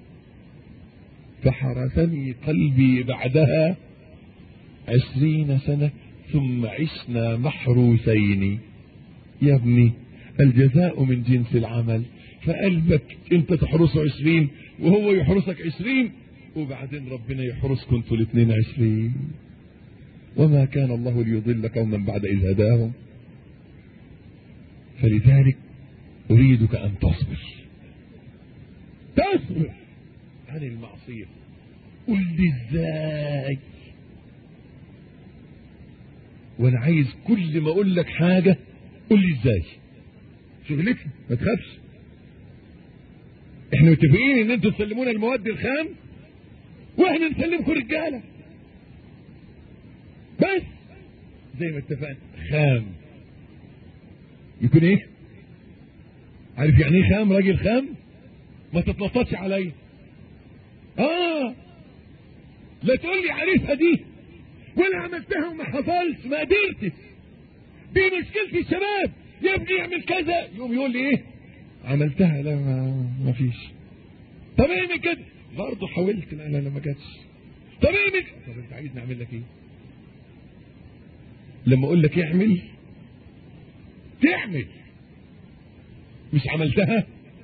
فحرسني قلبي بعدها عشرين سنة ثم عشنا محروسين. يا ابني الجزاء من جنس العمل. فقلبك انت تحرسه عشرين وهو يحرسك عشرين، وبعدين ربنا يحرسكم انتوا الاثنين عشرين. وما كان الله ليضل قوما بعد إذ هداهم. فلذلك أريدك أن تصبر تصبر عن المعصية. قل لي ازاي؟ وانا عايز كل ما اقول لك حاجة قل لي ازاي. شغلتي ما تخافش. احنا متفقين ان انتوا تسلمونا المواد الخام واحنا نسلمكم رجالة بس زي ما اتفقنا. خام يكون ايه؟ عارف يعني ايه خام؟ راجل خام. ما تتنططش عليا. اه لا تقول لي عارفها دي ولا عملتها وما حصلش ما قدرتش. دي مشكلة الشباب. يا ابني اعمل كذا يقوم يقول لي ايه؟ عملتها لا ما, ما فيش. طب ايه من كده برضه حاولت لا لا ما جاتش. طب ايه من كده؟ طب انت عايز نعمل لك ايه؟ لما اقول لك اعمل تعمل، مش عملتها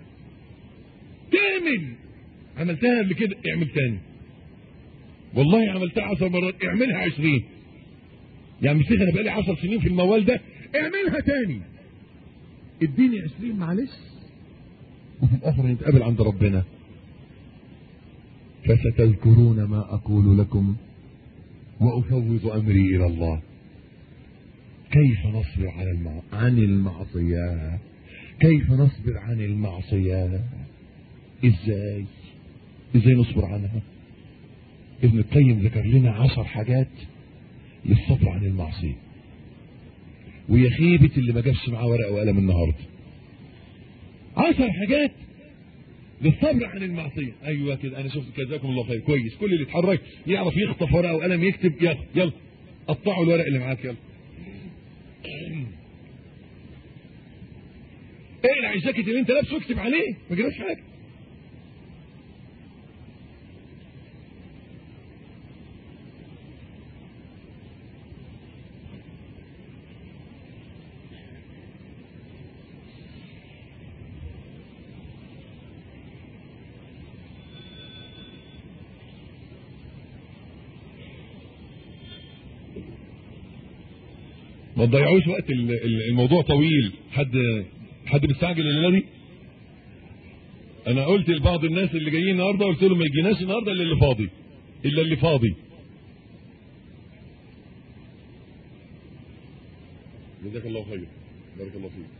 تعمل. عملتها قبل كده اعمل تاني. والله عملتها عشر مرات اعملها عشرين. يعني مش انا بقالي عشر سنين في الموال ده، اعملها تاني. اديني عشرين معلش، وفي الاخر نتقابل عند ربنا. فستذكرون ما اقول لكم وافوض امري الى الله. كيف نصبر على المع... عن المعصية؟ كيف نصبر عن المعصية؟ ازاي ازاي نصبر عنها؟ ابن القيم ذكر لنا عشر حاجات للصبر عن المعصية. ويا خيبة اللي ما جابش معاه ورقة وقلم النهارده. عشر حاجات للصبر عن المعصية. ايوه كده انا شفت، جزاكم الله خير. كويس، كل اللي اتحرك يعرف يخطف ورقة وقلم يكتب. يلا يلا قطعوا الورق اللي معاك. يلا اقلع الجاكيت اللي انت لابسه واكتب عليه، ما جراش حاجه. ما تضيعوش وقت، الموضوع طويل. حد حد بيستعجل الليله دي؟ انا قلت لبعض الناس اللي جايين النهارده، قلت لهم ما يجيناش النهارده الا اللي فاضي، الا اللي فاضي. جزاك الله خير، بارك الله فيك.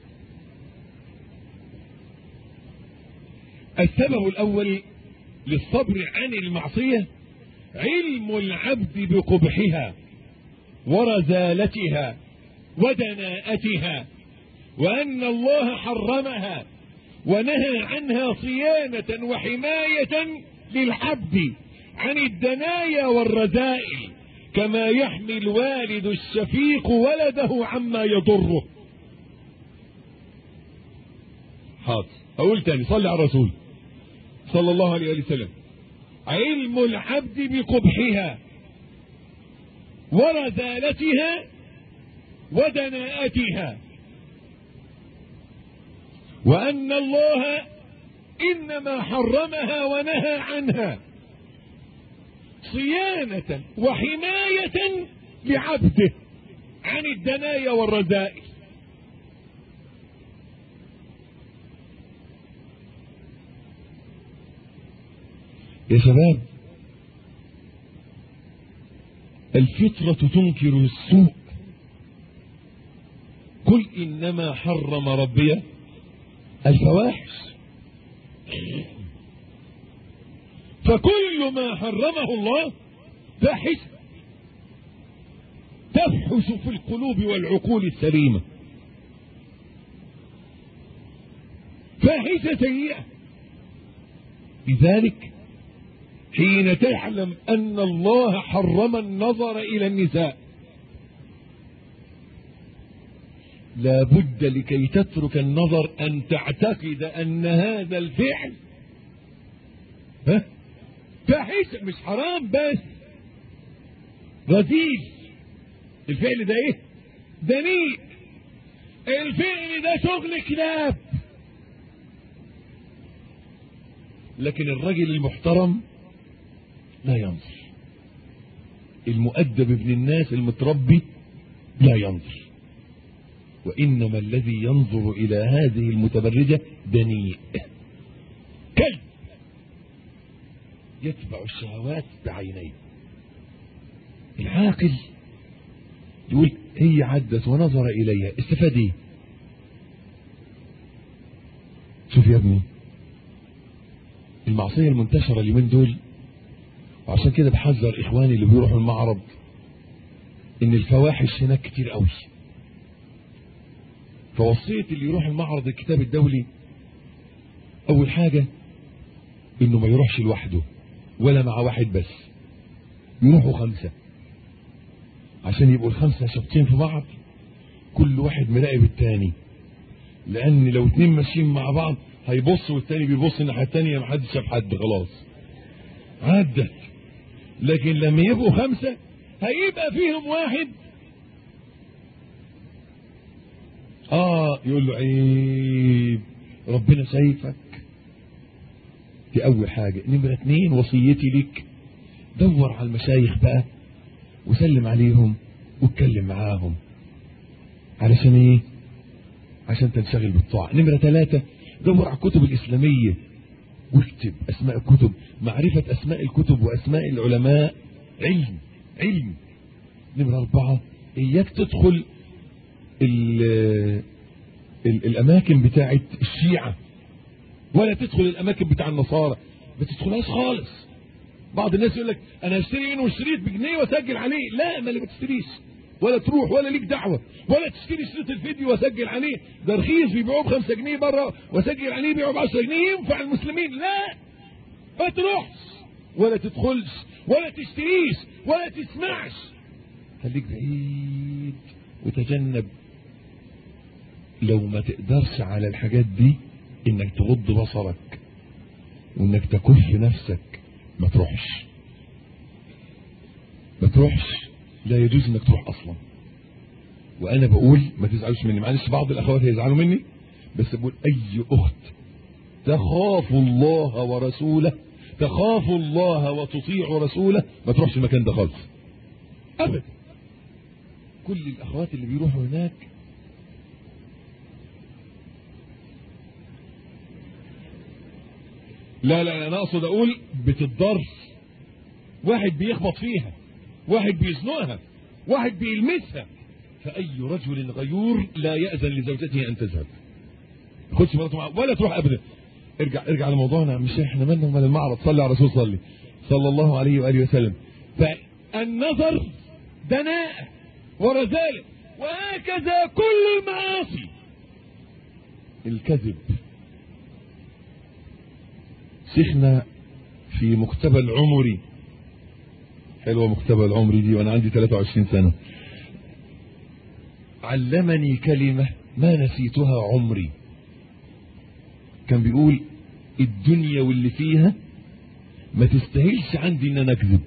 السبب الاول للصبر عن المعصيه علم العبد بقبحها ورذالتها ودناءتها، وأن الله حرمها ونهى عنها صيانة وحماية للعبد عن الدنايا والرذائل، كما يحمي الوالد الشفيق ولده عما يضره. حاضر، أقول تاني، صلي على الرسول صلى الله عليه وسلم. علم العبد بقبحها ورذالتها ودناءتها، وأن الله إنما حرمها ونهى عنها صيانة وحماية لعبده عن الدنايا والرذائل. يا شباب، الفطرة تنكر السوء. قل إنما حرم ربي الفواحش، فكل ما حرمه الله فاحش تفحش في القلوب والعقول السليمة، فاحشة سيئة. لذلك حين تعلم أن الله حرم النظر إلى النساء، لا بد لكي تترك النظر أن تعتقد أن هذا الفعل ها فاحش، مش حرام بس رذيل. الفعل ده ايه؟ دنيء. الفعل ده شغل كلاب. لكن الرجل المحترم لا ينظر، المؤدب ابن الناس المتربي لا ينظر، وإنما الذي ينظر إلى هذه المتبرجة دنيء، كلب يتبع الشهوات بعينيه. العاقل يقول هي عدت ونظر إليها، استفاد ايه؟ شوف يا ابني، المعصية المنتشرة اليومين دول، وعشان كده بحذر إخواني اللي بيروحوا المعرض إن الفواحش هناك كتير قوي. فوصية اللي يروح المعرض الكتاب الدولي أول حاجة إنه ما يروحش لوحده ولا مع واحد بس، يروحوا خمسة، عشان يبقوا الخمسة شابطين في بعض، كل واحد مراقب التاني. لأن لو اتنين ماشيين مع بعض هيبص والتاني بيبص الناحيه التانيه، محدش شاف حد، خلاص عدت. لكن لما يبقوا خمسه هيبقى فيهم واحد اه يقول له عيب ربنا شايفك. دي اول حاجه. نمره اتنين وصيتي لك، دور على المشايخ بقى وسلم عليهم واتكلم معاهم. علشان ايه؟ عشان تنشغل بالطاعه. نمره ثلاثه، دور على الكتب الاسلاميه واكتب اسماء الكتب. معرفه اسماء الكتب واسماء العلماء علم علم. نمره اربعه، اياك تدخل ال ال الاماكن بتاعت الشيعه، ولا تدخل الاماكن بتاع النصارى، ما تدخلهاش خالص. بعض الناس يقول لك انا هشتري منه شريط بجنيه واسجل عليه. لا، ما اللي ما تشتريش ولا تروح ولا ليك دعوه، ولا تشتري شريط الفيديو واسجل عليه. ده رخيص بيبيعوه بخمسة جنيه بره، واسجل عليه بيبيعوه ب عشرة جنيه، ينفع المسلمين. لا، ما تروحش ولا تدخلش ولا تشتريش ولا تسمعش. خليك بعيد وتجنب. لو ما تقدرش على الحاجات دي انك تغض بصرك وانك تكف نفسك، ما تروحش ما تروحش لا يجوز انك تروح اصلا. وانا بقول ما تزعلوش مني، معلش بعض الاخوات هيزعلوا مني، بس بقول اي اخت تخاف الله ورسوله، تخاف الله وتطيع رسوله، ما تروحش المكان ده خالص ابدا. كل الاخوات اللي بيروحوا هناك لا لا انا اقصد اقول بتتضر، واحد بيخبط فيها، واحد بيزنقها، واحد بيلمسها. فاي رجل غيور لا يأذن لزوجته ان تذهب. ما تاخدش مراته معاه ولا تروح ابدا. ارجع ارجع لموضوعنا، مش احنا مالنا ومال المعرض. صلي على الرسول، صلي صلى الله عليه واله وسلم. فالنظر دناءة ورذالة، وهكذا كل المعاصي. الكذب. شيخنا في مقتبل عمري، حلوه مقتبل عمري دي وانا عندي ثلاثة وعشرين سنة، علمني كلمة ما نسيتها عمري. كان بيقول الدنيا واللي فيها ما تستاهلش عندي ان انا اكذب.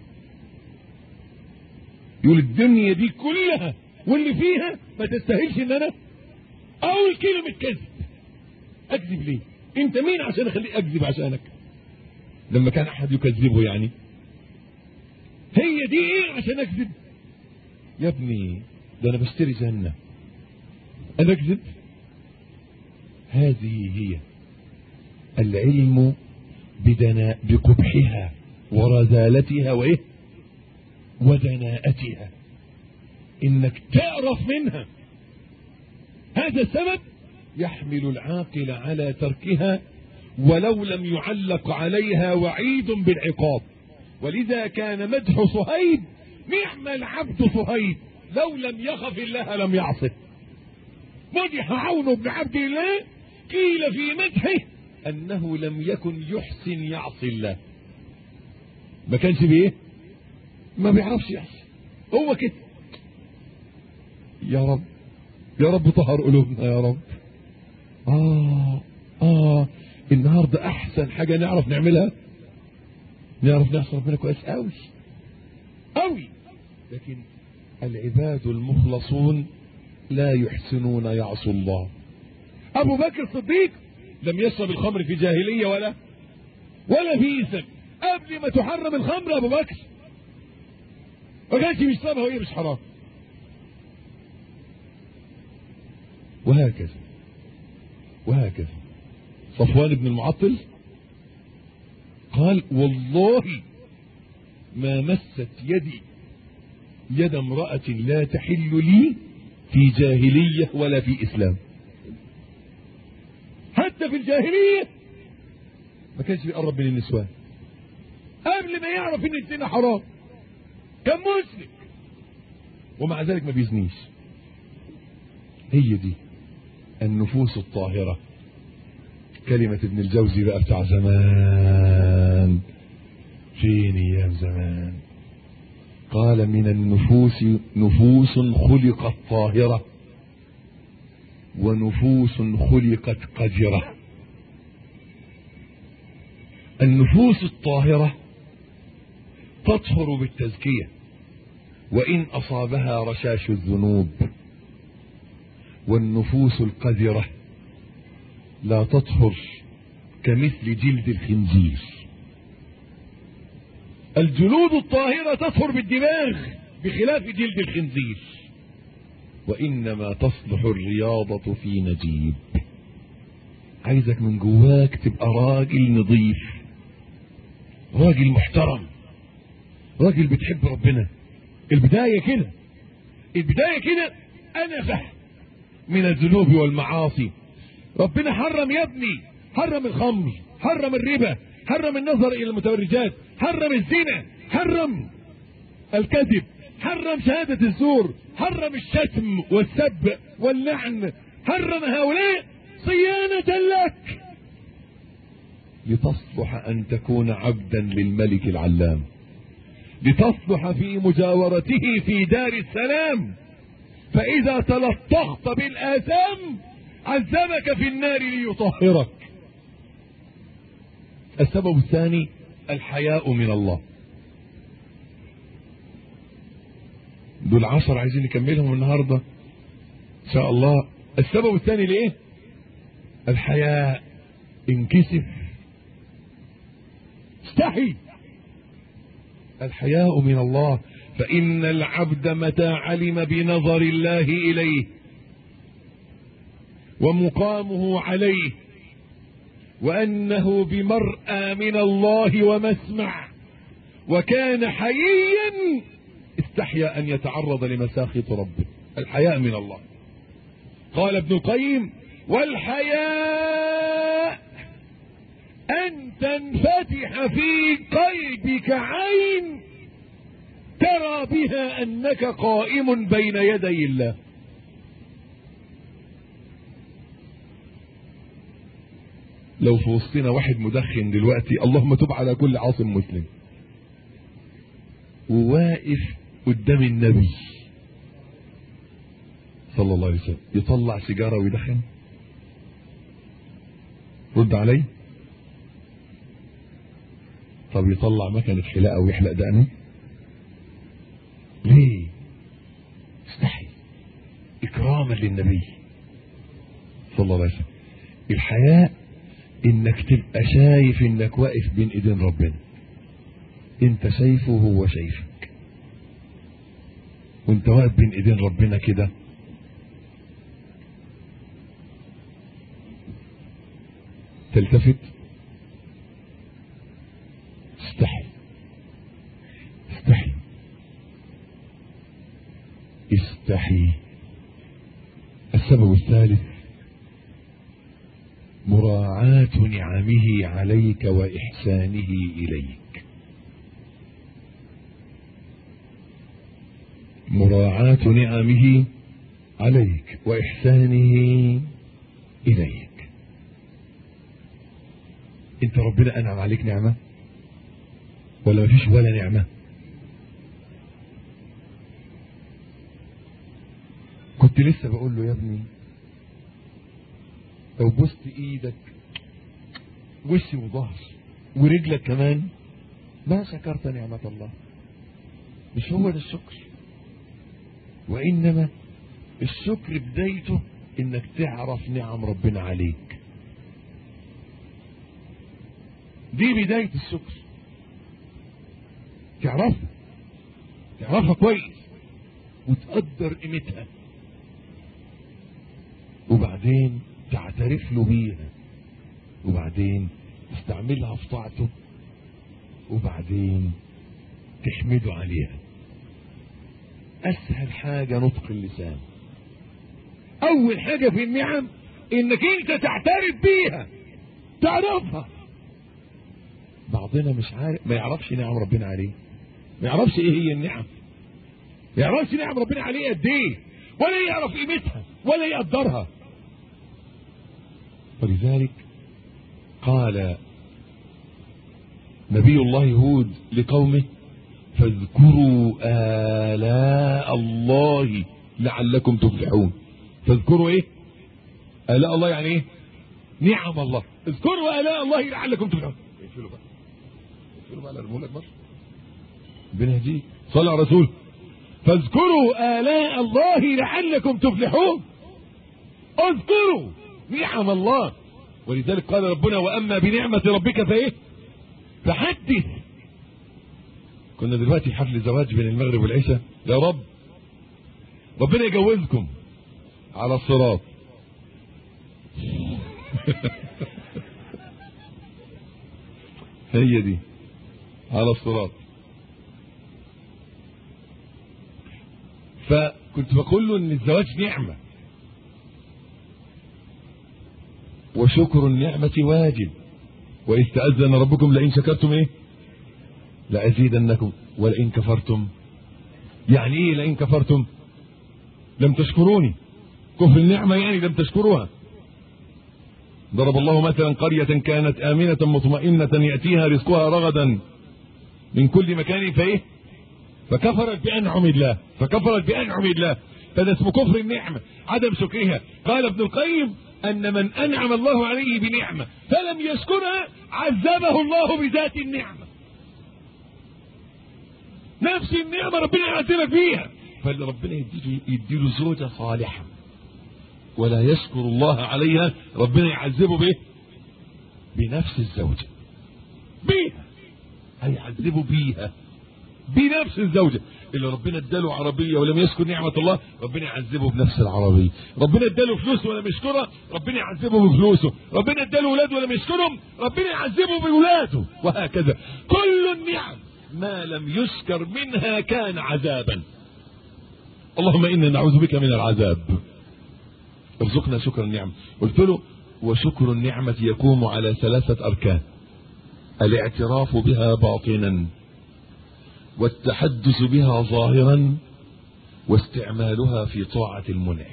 يقول الدنيا دي كلها واللي فيها ما تستاهلش ان انا اقول كلمة كذب. اكذب ليه؟ انت مين عشان اخليك اكذب عشانك؟ لما كان احد يكذبه يعني هي دي ايه عشان اكذب؟ يا ابني ده انا بشتري جنة، انا اكذب؟ هذه هي العلم بدنا بقبحها ورذالتها وايه ودناءتها، انك تعرف منها. هذا السبب يحمل العاقل على تركها ولو لم يعلق عليها وعيد بالعقاب. ولذا كان مدح صهيب نعم العبد صهيب لو لم يخف الله لم يعصه. مدح عون بن عبد الله قيل في مدحه انه لم يكن يحسن يعصي الله. ما كانش بايه؟ ما بيعرفش يعصي، هو كده. يا رب يا رب طهر قلوبنا يا رب. اه اه النهارده احسن حاجه نعرف نعملها، نعرف نعصي ربنا كويس قوي قوي. لكن العباد المخلصون لا يحسنون يعصوا الله. ابو بكر الصديق لم يشرب الخمر في جاهليه ولا ولا في اسلام. قبل ما تحرم الخمر ابو بكر ما كانش بيشربها وهي مش حرام. وهكذا وهكذا. صفوان بن المعطل قال والله ما مست يدي يد امرأة لا تحل لي في جاهلية ولا في إسلام. حتى في الجاهلية ما كانش بيقرب من النسوان قبل ما يعرف ان الزنا حرام. كان مسلم ومع ذلك ما بيزنيش. هي دي النفوس الطاهرة. كلمة ابن الجوزي بقى بتاع زمان، فين ايام زمان؟ قال من النفوس نفوس خلقت طاهرة ونفوس خلقت قذرة. النفوس الطاهرة تطهر بالتزكية وإن أصابها رشاش الذنوب، والنفوس القذرة لا تطهر كمثل جلد الخنزير. الجلود الطاهرة تطهر بالدماغ بخلاف جلد الخنزير، وإنما تصلح الرياضة في نجيب. عايزك من جواك تبقى راجل نظيف، راجل محترم، راجل بتحب ربنا. البداية كده، البداية كده أنفة من الذنوب والمعاصي. ربنا حرم يا ابني، حرم الخمر، حرم الربا، حرم النظر إلى المتبرجات، حرم الزنا، حرم الكذب، حرم شهادة الزور، حرم الشتم والسب واللعن، حرم هؤلاء صيانة لك لتصلح أن تكون عبدا للملك العلام، لتصلح في مجاورته في دار السلام. فإذا تلطخت بالآثام عذبك في النار ليطهرك. السبب الثاني الحياء من الله. دول عشر عايزين نكملهم النهاردة إن شاء الله. السبب الثاني لإيه؟ الحياء. انكسف، استحي. الحياء من الله، فإن العبد متى علم بنظر الله إليه ومقامه عليه وأنه بمرأى من الله ومسمع وكان حييا استحيا أن يتعرض لمساخط ربه. الحياء من الله. قال ابن القيم: والحياء أن تنفتح في قلبك عين ترى بها أنك قائم بين يدي الله. لو في وسطنا واحد مدخن دلوقتي، اللهم تب على كل عاصم مسلم، وواقف قدام النبي صلى الله عليه وسلم يطلع سيجارة ويدخن، رد علي. طب يطلع مكنة حلاقة ويحلق دقنه ليه؟ استحي إكراما للنبي صلى الله عليه وسلم. الحياء انك تبقى شايف انك واقف بين ايدين ربنا، انت شايفه وهو شايفك، وانت واقف بين ايدين ربنا كده تلتفت، استحي استحي استحي. السبب الثالث مراعاة نعمه عليك وإحسانه إليك. مراعاة نعمه عليك وإحسانه إليك. انت ربنا أنعم عليك نعمة ولا مفيش ولا نعمة؟ كنت لسه بقول له يا ابني لو بوست ايدك وشي وظهر ورجلك كمان ما شكرت نعمة الله. مش هو ده الشكر، وإنما الشكر بدايته انك تعرف نعم ربنا عليك. دي بداية الشكر، تعرفها تعرفها كويس وتقدر قيمتها، وبعدين تعترف له بيها، وبعدين تستعملها في طاعته، وبعدين تحمده عليها. اسهل حاجة نطق اللسان. اول حاجة في النعم انك انت تعترف بيها، تعرفها. بعضنا مش عارف، ما يعرفش نعم ربنا عليه، ما يعرفش ايه هي النعم، ما يعرفش نعم ربنا عليه قد ايه، ولا يعرف قيمتها ولا يقدرها. ولذلك قال نبي الله هود لقومه: فاذكروا آلاء الله لعلكم تفلحون. فاذكروا ايه؟ آلاء الله يعني ايه؟ نعم الله. اذكروا آلاء الله لعلكم تفلحون. اقفله بقى ارميه لك بره. ربنا يهديك. صلى على الرسول. فاذكروا آلاء الله لعلكم تفلحون. اذكروا نعم الله. ولذلك قال ربنا واما بنعمة ربك فايه؟ فحدث. كنا دلوقتي حفل زواج بين المغرب والعشاء. يا رب ربنا يجوزكم على الصراط. هي دي على الصراط. فكنت بقول له ان الزواج نعمة وشكر النعمة واجب. وإذ تأذن ربكم لئن شكرتم ايه لأزيدنكم ولئن كفرتم. يعني ايه لئن كفرتم؟ لم تشكروني. كفر النعمة يعني لم تشكروها. ضرب الله مثلا قرية كانت آمنة مطمئنة يأتيها رزقها رغدا من كل مكان فايه فكفرت بأنعم الله فكفرت بأنعم الله. فده اسمه كفر النعمة، عدم شكرها. قال ابن القيم أن من أنعم الله عليه بنعمة فلم يشكرها عذبه الله بذات النعمة. نفس النعمة ربنا يعذبك بيها. فاللي ربنا يديله يديله زوجة صالحة ولا يشكر الله عليها ربنا يعذبه بايه؟ بنفس الزوجة. بيها هيعذبه بيها بنفس الزوجة. اللي ربنا اداله عربية ولم يشكر نعمة الله ربنا يعذبه بنفس العربية. ربنا اداله فلوس ولم يشكرها ربنا يعذبه بفلوسه. ربنا اداله اولاد ولم يشكرهم ربنا يعذبه باولاده. وهكذا كل النعم ما لم يشكر منها كان عذابا. اللهم إنا نعوذ بك من العذاب. ارزقنا شكر النعم. قلت له وشكر النعمة يقوم على ثلاثة أركان: الاعتراف بها باطنا، والتحدث بها ظاهرا، واستعمالها في طاعة المنعم.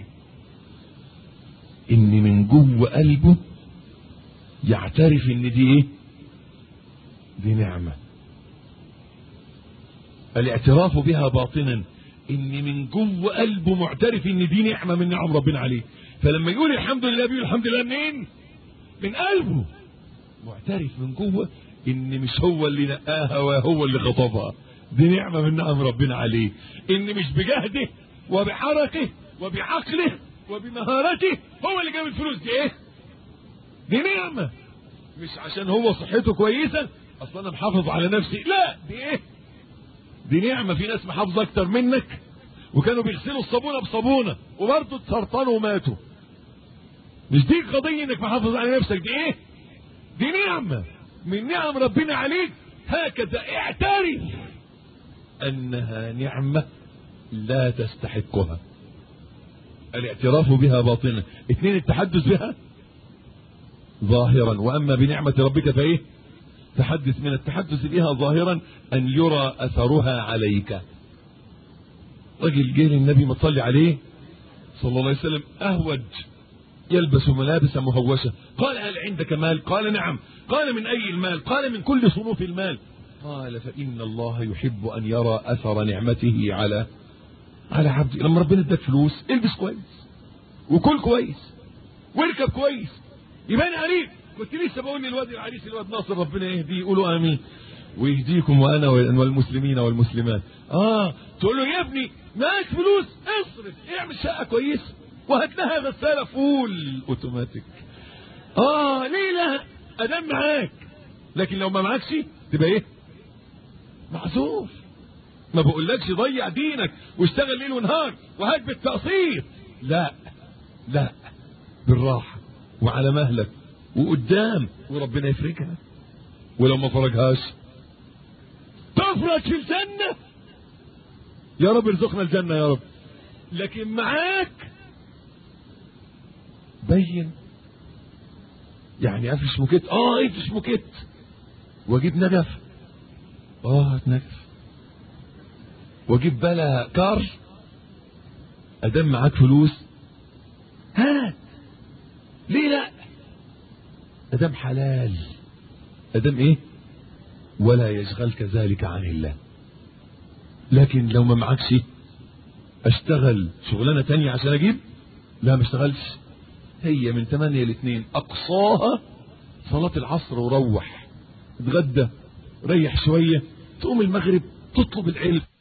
إن من جوه قلبه يعترف إن دي إيه؟ دي نعمة. الاعتراف بها باطنا إن من جوه قلبه معترف إن دي نعمة من نعم ربنا عليه. فلما يقول الحمد لله بيقول الحمد لله منين؟ من قلبه. معترف من جوه إن مش هو اللي نقاها وهو اللي خطبها، دي نعمة من نعم ربنا عليه. إن مش بجهده وبحركه وبعقله وبمهارته هو اللي جاب الفلوس دي. إيه؟ دي نعمة. مش عشان هو صحته كويسة أصلا أنا محافظ على نفسي، لا دي إيه؟ دي نعمة. في ناس محافظة أكتر منك وكانوا بيغسلوا الصابونة بصابونة وبرضه اتسرطنوا وماتوا. مش دي قضية إنك محافظ على نفسك، دي إيه؟ دي نعمة من نعم ربنا عليك. هكذا اعترف أنها نعمة لا تستحقها. الاعتراف بها باطنا. اثنين التحدث بها ظاهرا. وأما بنعمة ربك فإيه؟ تحدث. من التحدث بها ظاهرا أن يرى أثرها عليك. رجل جه للنبي مصلي عليه صلى الله عليه وسلم أهوج يلبس ملابس مهوشة. قال هل عندك مال؟ قال نعم. قال من أي المال؟ قال من كل صنوف المال. قال فإن الله يحب أن يرى أثر نعمته على على عبده. لما ربنا اداك فلوس البس كويس وكل كويس واركب كويس يبان عليك. كنت لسه بقول للواد العريس الواد ناصر ربنا يهديه، يقولوا امين ويهديكم وانا والمسلمين والمسلمات. اه تقول له يا ابني معاك فلوس اصرف، اعمل شقه كويسه وهات لها غساله فول اوتوماتيك. اه ليه لا؟ ادام معاك. لكن لو ما معاكش تبقى ايه؟ معذور. ما بقولكش ضيع دينك واشتغل ليل ونهار وهات بالتقسيط، لا لا، بالراحه وعلى مهلك وقدام وربنا يفرجها. ولو ما فرجهاش تفرج في الجنة. يا رب ارزقنا الجنة يا رب. لكن معاك بين يعني افرش موكيت. اه افرش موكيت واجيب نجف. اه نجف. واجيب بلا كار. ادام معاك فلوس هات. ليه لا؟ ادام حلال. ادام ايه؟ ولا يشغلك ذلك عن الله. لكن لو ما معكش اشتغل شغلانه تانية عشان اجيب، لا ما اشتغلش. هي من ثمانية لاثنين اقصاها صلاه العصر وروح اتغدى ريح شوية، تقوم المغرب تطلب العلم.